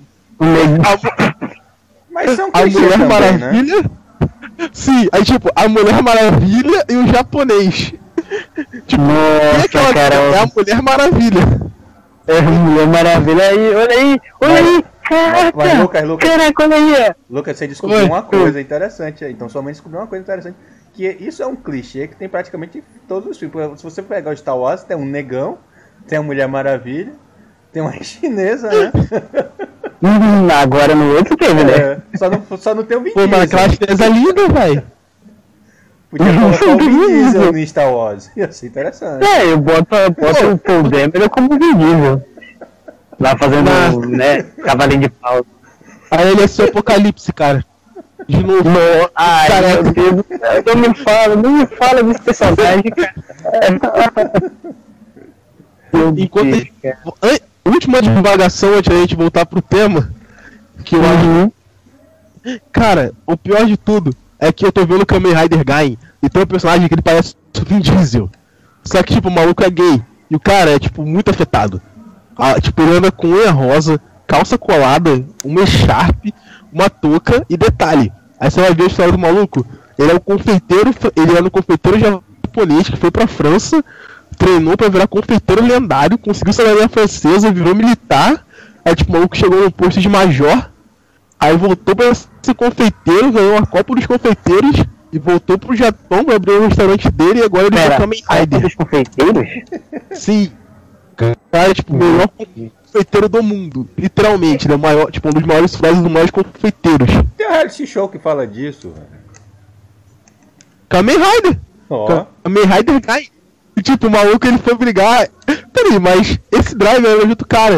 S3: Mas são
S1: a Mulher
S3: também,
S1: Maravilha.
S3: né?
S1: Sim, aí tipo, a Mulher Maravilha e o japonês. Tipo,
S2: nossa,
S1: aquela
S2: cara,
S1: é a Mulher Maravilha.
S2: É a Mulher Maravilha aí, olha aí, caraca!
S3: Mas, Lucas,
S2: caraca, olha aí!
S3: Lucas, você descobriu uma coisa interessante aí. Então sua mãe descobriu uma coisa interessante. Que isso é um clichê que tem praticamente em todos os filmes. Se você pegar o Star Wars, tem um negão, tem a Mulher Maravilha, tem uma chinesa, né?
S2: Agora no outro teve, né?
S3: Só não tem o Vin
S1: Pô, mas aquela chinesa linda, velho.
S3: Podia colocar o Vin Diesel no Star Wars. Ia ser interessante.
S2: Eu boto o Paul Dameron como Vin Diesel. Lá fazendo, né, cavalinho de pau.
S1: Aí ele é seu Apocalipse, cara. De novo.
S2: Ai, meu Deus do céu. Não me fala desse personagem, cara.
S1: Enquanto última divagação antes da gente voltar pro tema. Que eu acho. Cara, o pior de tudo é que eu tô vendo o Kamen Rider Gain e tem um personagem que ele parece o Vin Diesel. Só que, tipo, o maluco é gay. E o cara é, tipo, muito afetado. Tipo, ele anda com unha rosa, calça colada, uma echarpe, uma touca e detalhe. Aí você vai ver a história do maluco. Ele é um confeiteiro japonês que foi pra França, treinou pra virar confeiteiro lendário, conseguiu cidadania francesa, virou militar. Aí, tipo, o maluco chegou no posto de major. Aí voltou pra ser confeiteiro, ganhou a Copa dos Confeiteiros e voltou pro Japão, abriu o restaurante dele e agora ele é Kamen Rider.
S2: Dos confeiteiros?
S1: Sim. Cara, tipo, o melhor confeiteiro do mundo. Literalmente, ele é o maior, tipo, um dos maiores frases dos maiores confeiteiros.
S3: Tem um reality show que fala disso, velho.
S1: Kamen Rider! Kamen Rider cai. E tipo, o maluco ele foi brigar. Peraí, mas esse driver era junto, cara.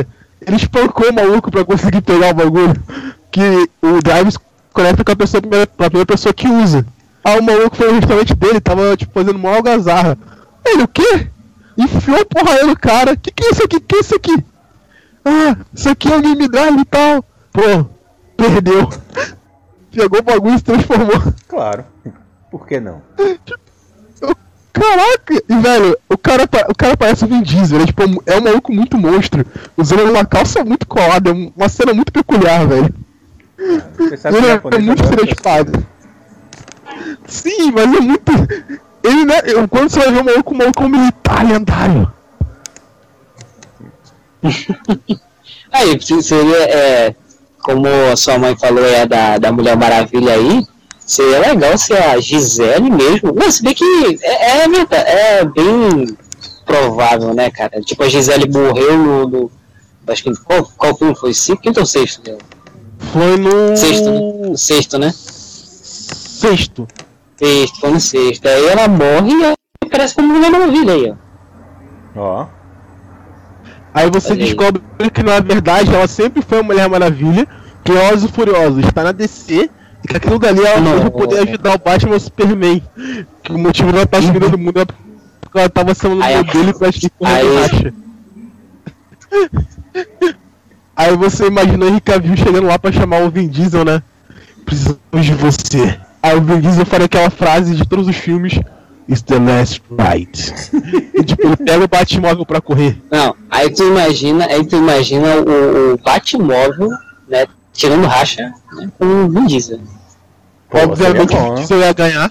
S1: ele espancou o maluco pra conseguir pegar o bagulho. Que o drive se conecta com a pessoa, a primeira pessoa que usa. Aí o maluco foi no restaurante dele, tava tipo fazendo uma algazarra. Ele, o quê? Enfiou a porra no cara. Que é isso aqui? Que é isso aqui? Ah, isso aqui é o game drive e tal. Pô, perdeu. Pegou o bagulho e se transformou.
S3: Claro. Por que não?
S1: Caraca! E velho, o cara parece o Vin Diesel, ele, tipo, é um maluco muito monstro, usando uma calça muito colada, é uma cena muito peculiar, velho.
S3: Você sabe
S1: Ele
S3: que
S1: é
S3: japonês
S1: muito
S3: adora essas
S1: estereotipado. Sim, mas é muito. Ele, né? Quando você vai ver o maluco é um militar lendário.
S2: Aí, seria, como a sua mãe falou, da Mulher Maravilha aí, seria legal se a Gisele mesmo. Não, se bem que é bem provável, né, cara? Tipo, a Gisele morreu no acho que qual filme foi? Quinto ou sexto? Né?
S1: Foi no.
S2: Sexto, né?
S1: Sexto.
S2: Foi no sexto. Aí ela morre e aparece como Mulher Maravilha aí, ó.
S3: Ó.
S1: Aí você descobre que na verdade ela sempre foi a Mulher Maravilha, que é Velozes e Furiosos está na DC, e que aquilo dali ela fez pra poder ajudar o Batman e o Superman. Que o motivo dela estar subindo do mundo é porque ela tava sendo no dele pra assistir com racha. Aí você imagina o Henry Cavill chegando lá pra chamar o Vin Diesel, né? Precisamos de você. Aí o Vin Diesel fala aquela frase de todos os filmes: It's the last ride. E tipo, ele pega o Batmóvel pra correr.
S2: Não, aí tu imagina o Batmóvel, né, tirando racha, né, com o Vin Diesel.
S1: Obviamente o Vin Diesel ia ganhar.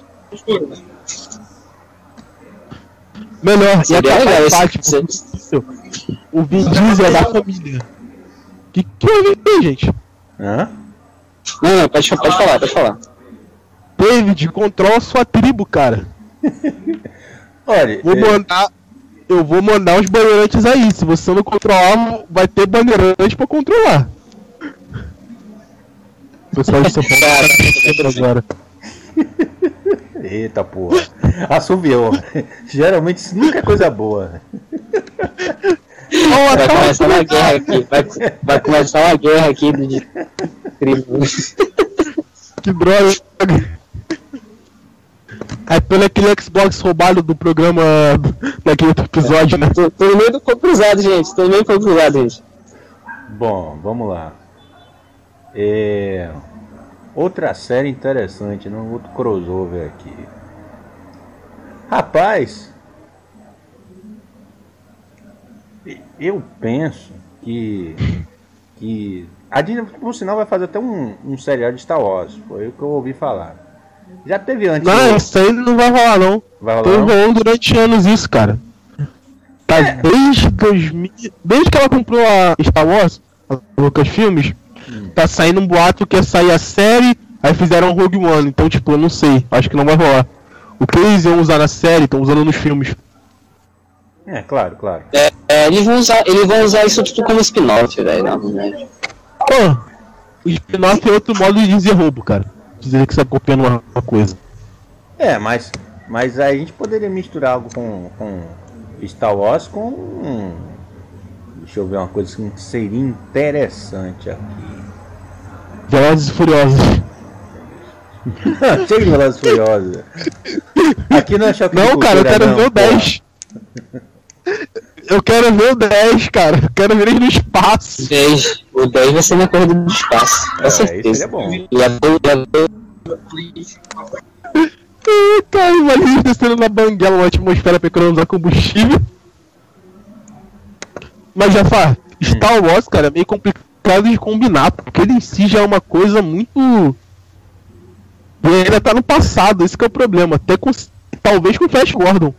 S1: Melhor, ia acabar o Batman. O Vin Diesel é da família. Que eu vi, gente?
S3: Hã?
S2: Não, pode falar.
S1: David, controla sua tribo, cara.
S3: Olha,
S1: eu vou mandar os bandeirantes aí. Se você não controlar, vai ter bandeirante pra controlar. O pessoal de São Paulo tá agora.
S3: Eita porra. Assoviou. Geralmente isso nunca é coisa boa.
S2: Vai começar uma guerra aqui. Vai começar uma guerra aqui de tribos.
S1: Que droga. Aí pelo aquele Xbox roubado do programa daquele outro episódio, né?
S2: Todo mundo foi cruzado, gente.
S3: Bom, vamos lá. Outra série interessante, outro crossover aqui. Rapaz, eu penso que a Disney, por sinal, vai fazer até um serial de Star Wars. Foi o que eu ouvi falar. Já teve antes.
S1: Não, isso aí não vai rolar, não.
S3: Vai rolar,
S1: tô rolando durante anos isso, cara. Tá desde 2000. Desde que ela comprou a Star Wars, a Lucasfilmes, tá saindo um boato que ia sair a série, aí fizeram Rogue One. Então, tipo, eu não sei. Acho que não vai rolar. O que eles iam usar na série, estão usando nos filmes.
S3: Claro.
S2: Eles vão usar isso tudo como spin-off, velho.
S1: Pô, o spin-off é outro modo de dizer roubo, cara. Dizer que você tá copiando uma coisa.
S3: Mas aí a gente poderia misturar algo com Star Wars com. Deixa eu ver uma coisa que seria interessante aqui.
S1: Velozes e Furiosos.
S3: Chega de Velozes e Furiosos. Aqui não é choque de
S1: não,
S3: cultura,
S1: cara, eu quero
S3: não,
S1: ver o 10. Eu quero ver o 10, cara. Eu quero ver ele no espaço.
S2: O 10 vai ser na corrida do espaço. Com certeza.
S3: Isso é bom.
S1: Cara, imagina descendo na banguela uma atmosfera pra economizar combustível. Mas já faz. Star Wars, cara, é meio complicado de combinar, porque ele em si já é uma coisa muito. E ainda tá no passado, esse que é o problema. Até com. Talvez com o Flash Gordon.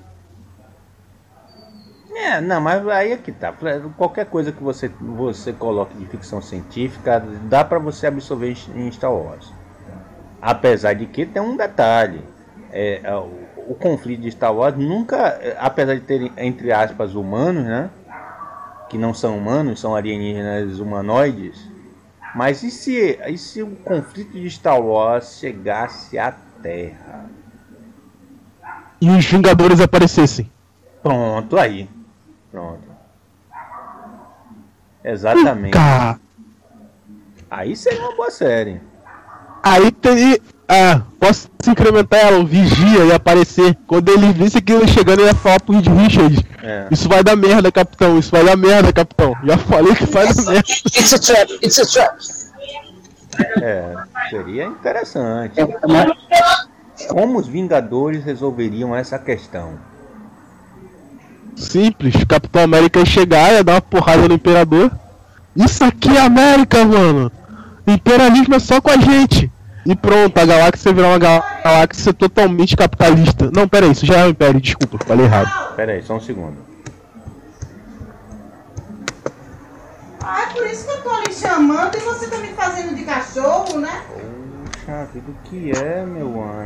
S3: Não, mas aí é que tá. Qualquer coisa que você coloque de ficção científica, dá pra você absorver em Star Wars. Apesar de que tem um detalhe. O conflito de Star Wars nunca, apesar de ter, entre aspas, humanos, né? Que não são humanos, são alienígenas humanoides. Mas e se o conflito de Star Wars chegasse à Terra?
S1: E os Vingadores aparecessem?
S3: Pronto, aí. Pronto. Exatamente.
S1: Cara,
S3: Aí seria uma boa série.
S1: aí teria. Posso incrementar ela, o Vigia ia aparecer. Quando ele visse aquilo chegando, ele ia falar pro Reed Richards.
S3: É.
S1: Isso vai dar merda, capitão. Isso vai dar merda, capitão. Já falei que vai dar merda.
S2: It's a trap, it's a trap.
S3: Seria interessante. Como os Vingadores resolveriam essa questão?
S1: Simples. Capitão América ia chegar, ia dar uma porrada no Imperador. Isso aqui é América, mano. Imperialismo é só com a gente. E pronto, a galáxia virou uma galáxia totalmente capitalista. Não, pera aí, isso já é o Império, desculpa, falei errado.
S3: Pera aí, só um segundo.
S4: Ah, é por isso que eu tô lhe chamando e você tá me fazendo de cachorro, né?
S3: Poxa vida, o que é, meu anjo?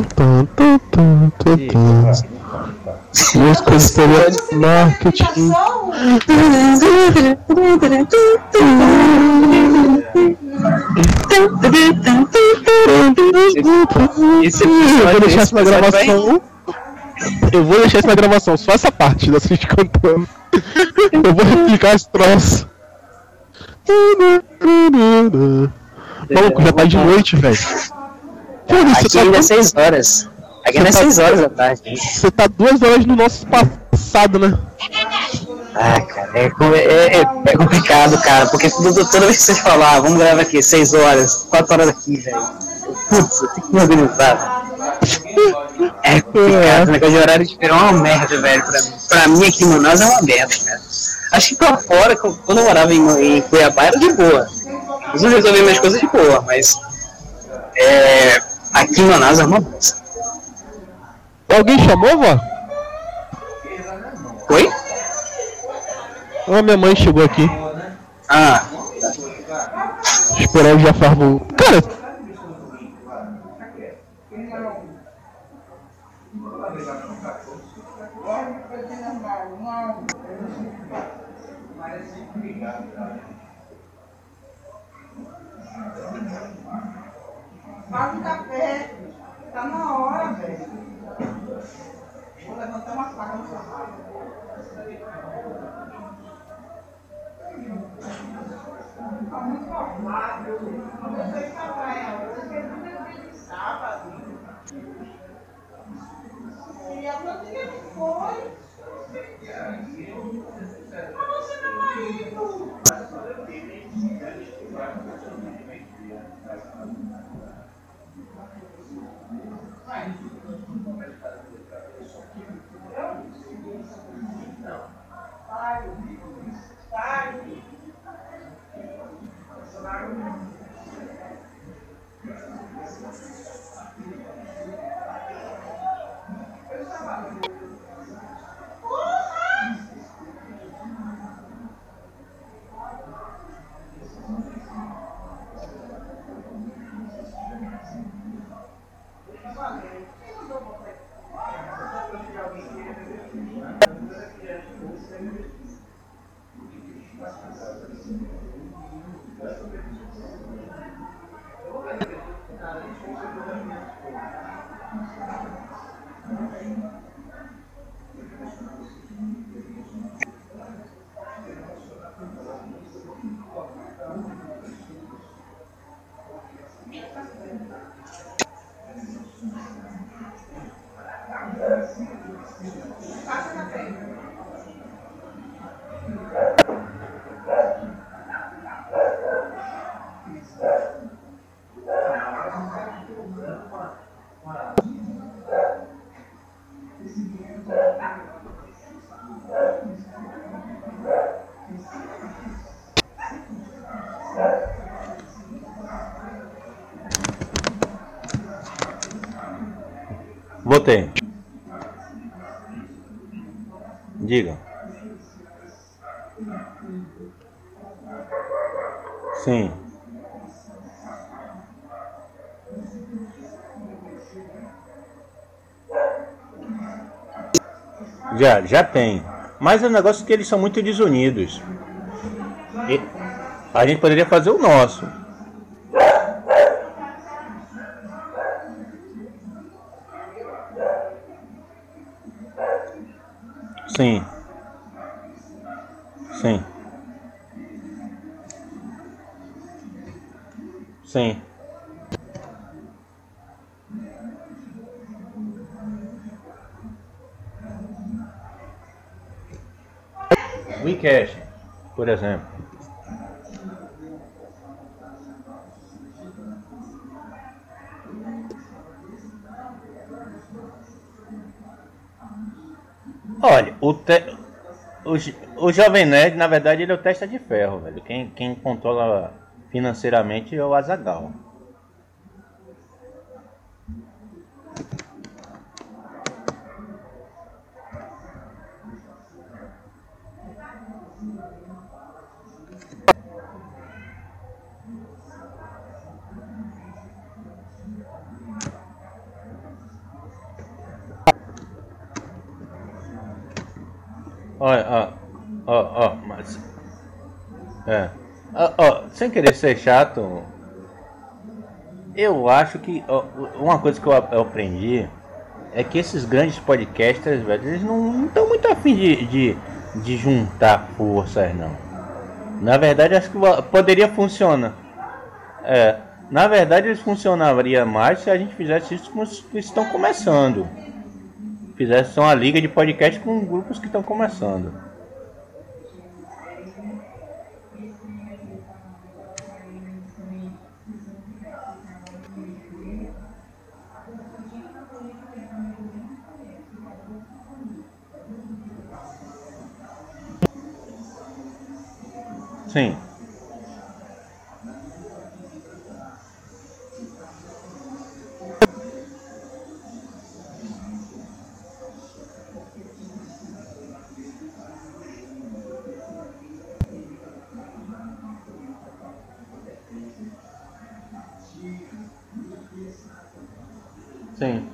S1: Duas coisas de marketing.
S4: Cachorro?
S1: Eu vou deixar isso na gravação. Eu vou deixar isso na gravação, só essa parte da gente cantando. Eu vou replicar esse troço. Maluco, já tá de noite, velho.
S2: Aqui ainda é 6 horas. Aqui ainda é 6 horas da tarde.
S1: Você tá 2 horas no nosso passado, né?
S2: Ah, cara, é complicado, cara, porque toda vez que vocês falam, vamos gravar aqui 6 horas, 4 horas aqui, velho. Putz, eu tenho que me organizar. É complicado, o negócio de horário de verão é uma merda, velho, pra mim aqui em Manaus é uma merda, cara. Acho que pra fora, quando eu morava em Cuiabá, era de boa. Eu resolvi minhas coisas de boa, mas aqui em Manaus é uma bosta.
S1: Alguém chamou, vó?
S2: Oi?
S1: Minha mãe chegou aqui.
S2: Ah,
S1: Esperar o Jafar voltar. Cara,
S4: Faz um café. Tá na hora, velho. Vou levantar uma faca no sofá. Tá muito formado. Eu sei que tá pra ela. Eu sei que não tem sábado. E a plantinha não foi. Mas você não tá indo.
S3: Voltei. Diga. Sim. Já tem. Mas é um negócio que eles são muito desunidos. E a gente poderia fazer o nosso. Sim. Sim. Sim. WeCash, por exemplo. Olha, o Jovem Nerd, na verdade, ele é o testa de ferro, velho. Quem controla financeiramente é o Azaghal. Olha, mas... sem querer ser chato, eu acho que uma coisa que eu aprendi é que esses grandes podcasters, velho, eles não estão muito afim de juntar forças, não. Na verdade, acho que poderia funcionar. Na verdade, eles funcionariam mais se a gente fizesse isso com os que estão começando. Fizesse uma liga de podcast com grupos que estão começando. Sim. Sim.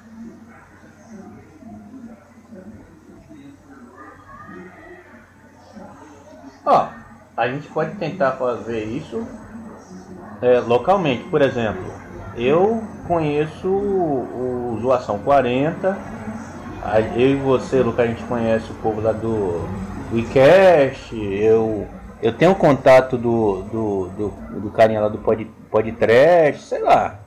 S3: A gente pode tentar fazer isso localmente. Por exemplo, eu conheço o Zoação 40. Eu e você, Lucas, a gente conhece o povo lá do WeCast. Eu tenho contato do carinha lá do Podtrash, sei lá.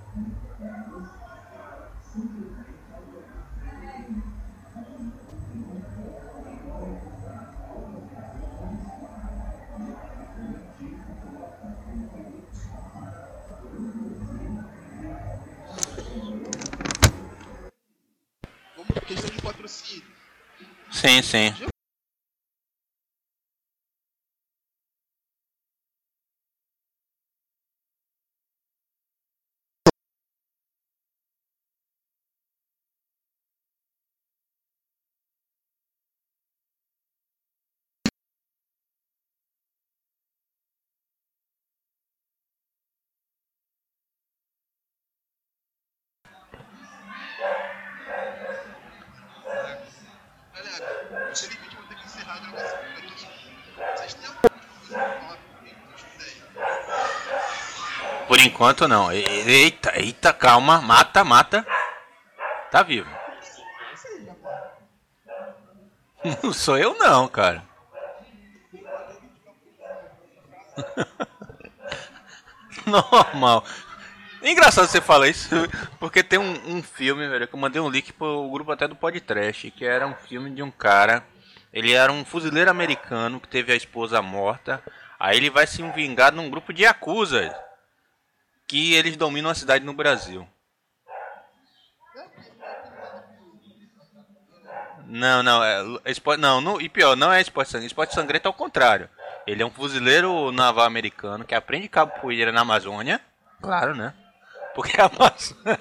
S1: Questão de patrocínio.
S3: Sim, sim.
S1: Galera, infelizmente vou ter que encerrar a gravação por aqui. Vocês têm alguma coisa pra falar comigo?
S3: Por enquanto não. Eita, calma. Mata. Tá vivo. Não sou eu não, cara. Normal. Engraçado você falar isso, porque tem um filme, velho, que eu mandei um link pro grupo até do Podtrash, que era um filme de um cara. Ele era um fuzileiro americano que teve a esposa morta. Aí ele vai se vingar num grupo de yakuza que eles dominam a cidade no Brasil. Não, e pior, não é esporte sangrento. Esporte sangrento é o contrário. Ele é um fuzileiro naval americano que aprende capoeira na Amazônia. Claro, né? Porque a Amazônia...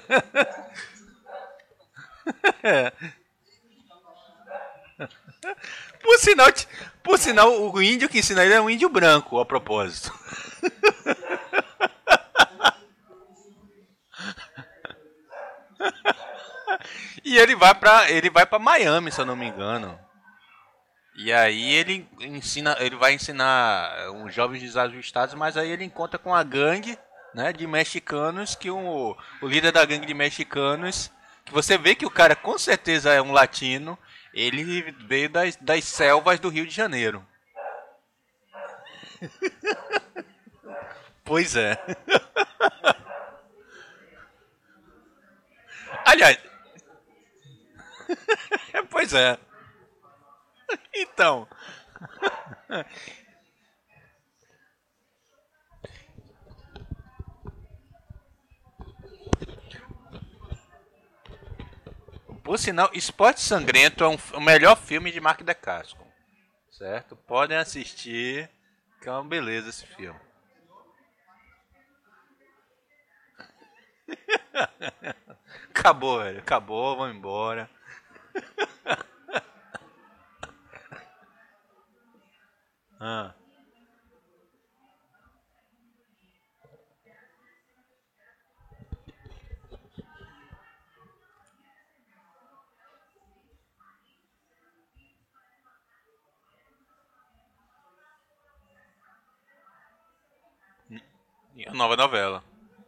S3: Por sinal, o índio que ensina ele é um índio branco, a propósito. E ele vai para Miami, se eu não me engano. E aí ele vai ensinar os jovens desajustados, mas aí ele encontra com a gangue, né, de mexicanos, que o líder da gangue de mexicanos, que você vê que o cara com certeza é um latino, ele veio das selvas do Rio de Janeiro.
S5: Pois é. Aliás, pois é. Então, por sinal, Esporte Sangrento é o melhor filme de Mark Dacascos. Certo? Podem assistir, que é uma beleza esse filme. Acabou, velho. Acabou, vamos embora. Ah. E a nova novela.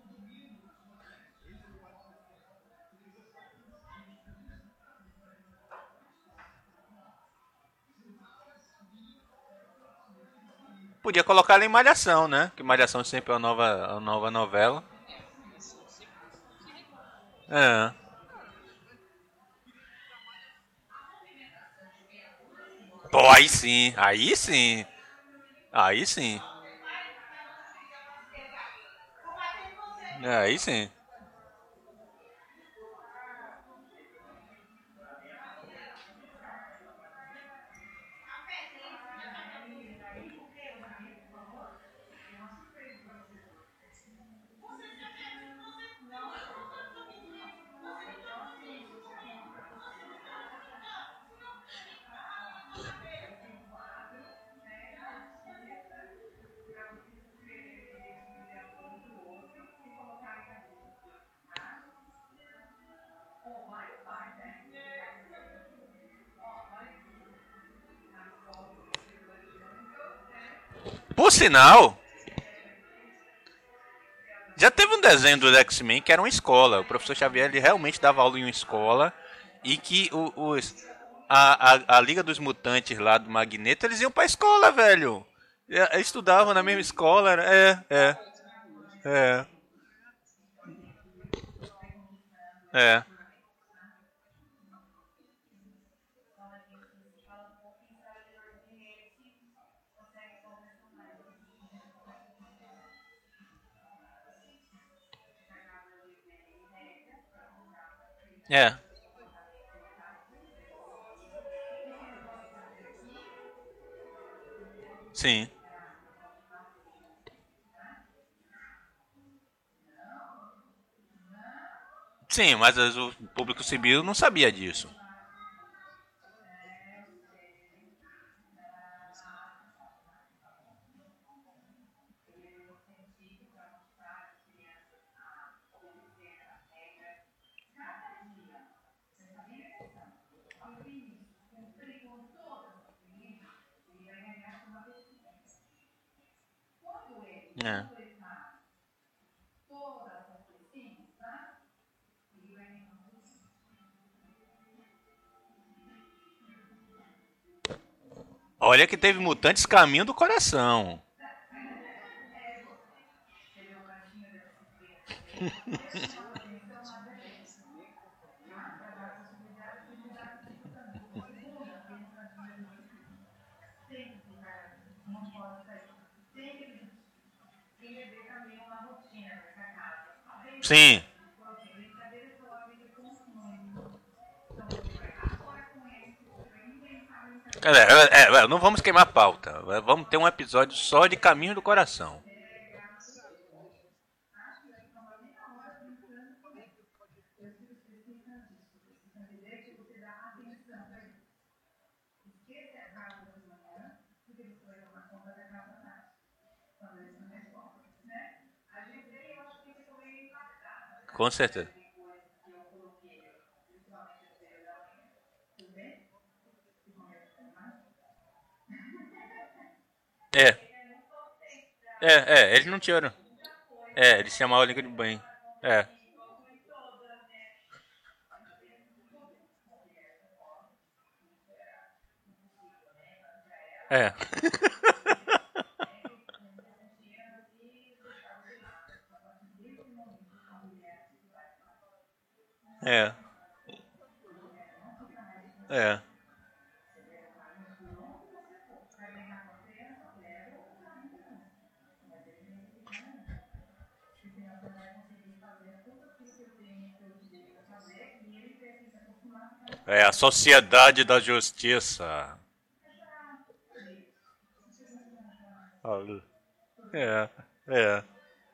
S5: Podia colocar ela em Malhação, né? Que Malhação sempre é uma nova novela. É. Pô, aí sim. Aí sim. Aí sim. Aí sim. Por sinal, já teve um desenho do X-Men que era uma escola. O professor Xavier ele realmente dava aula em uma escola e que a Liga dos Mutantes lá do Magneto, eles iam pra escola, velho. Estudavam na mesma escola. É, é. É, sim. Sim, mas o público civil não sabia disso. É. Olha que teve Mutantes Caminho do Coração. Sim. Não vamos queimar a pauta. Vamos ter um episódio só de Caminho do Coração. Com certeza. É. Eles não tinham. Eles chamavam a língua de banho. É. É. É, é. É a Sociedade da Justiça. É, é.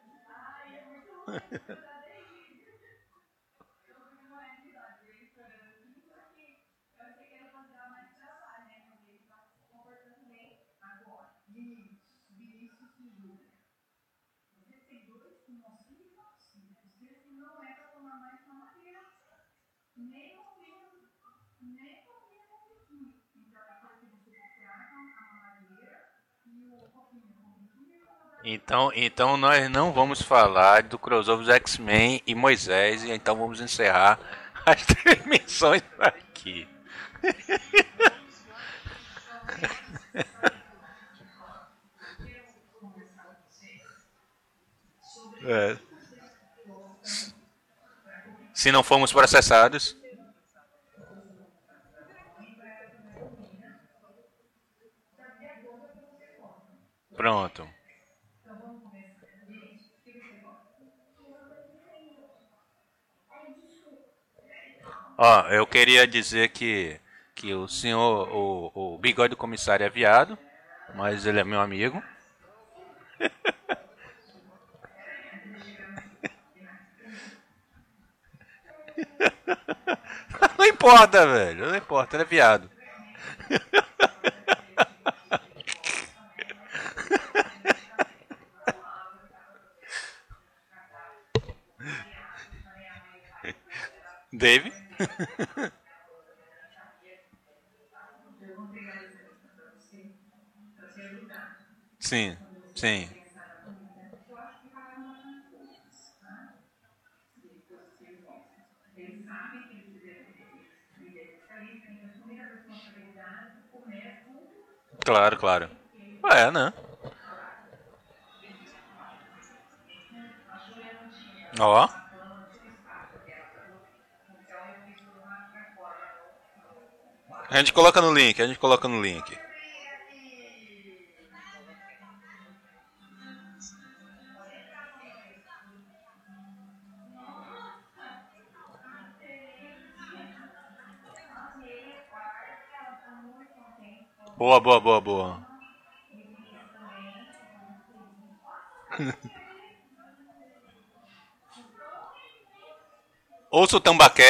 S5: Então nós não vamos falar do crossover dos X-Men e Moisés, e então vamos encerrar as transmissões aqui. É. Se não formos processados. Pronto. Ó, eu queria dizer que o senhor, o bigode do comissário é viado, mas ele é meu amigo. Não importa, velho, não importa, ele é viado. Dave? Sim, sim. Claro, claro. É, né? Ó. A gente coloca no link, a gente coloca no link. Boa, boa, boa, boa. Ouça o Tambaqué.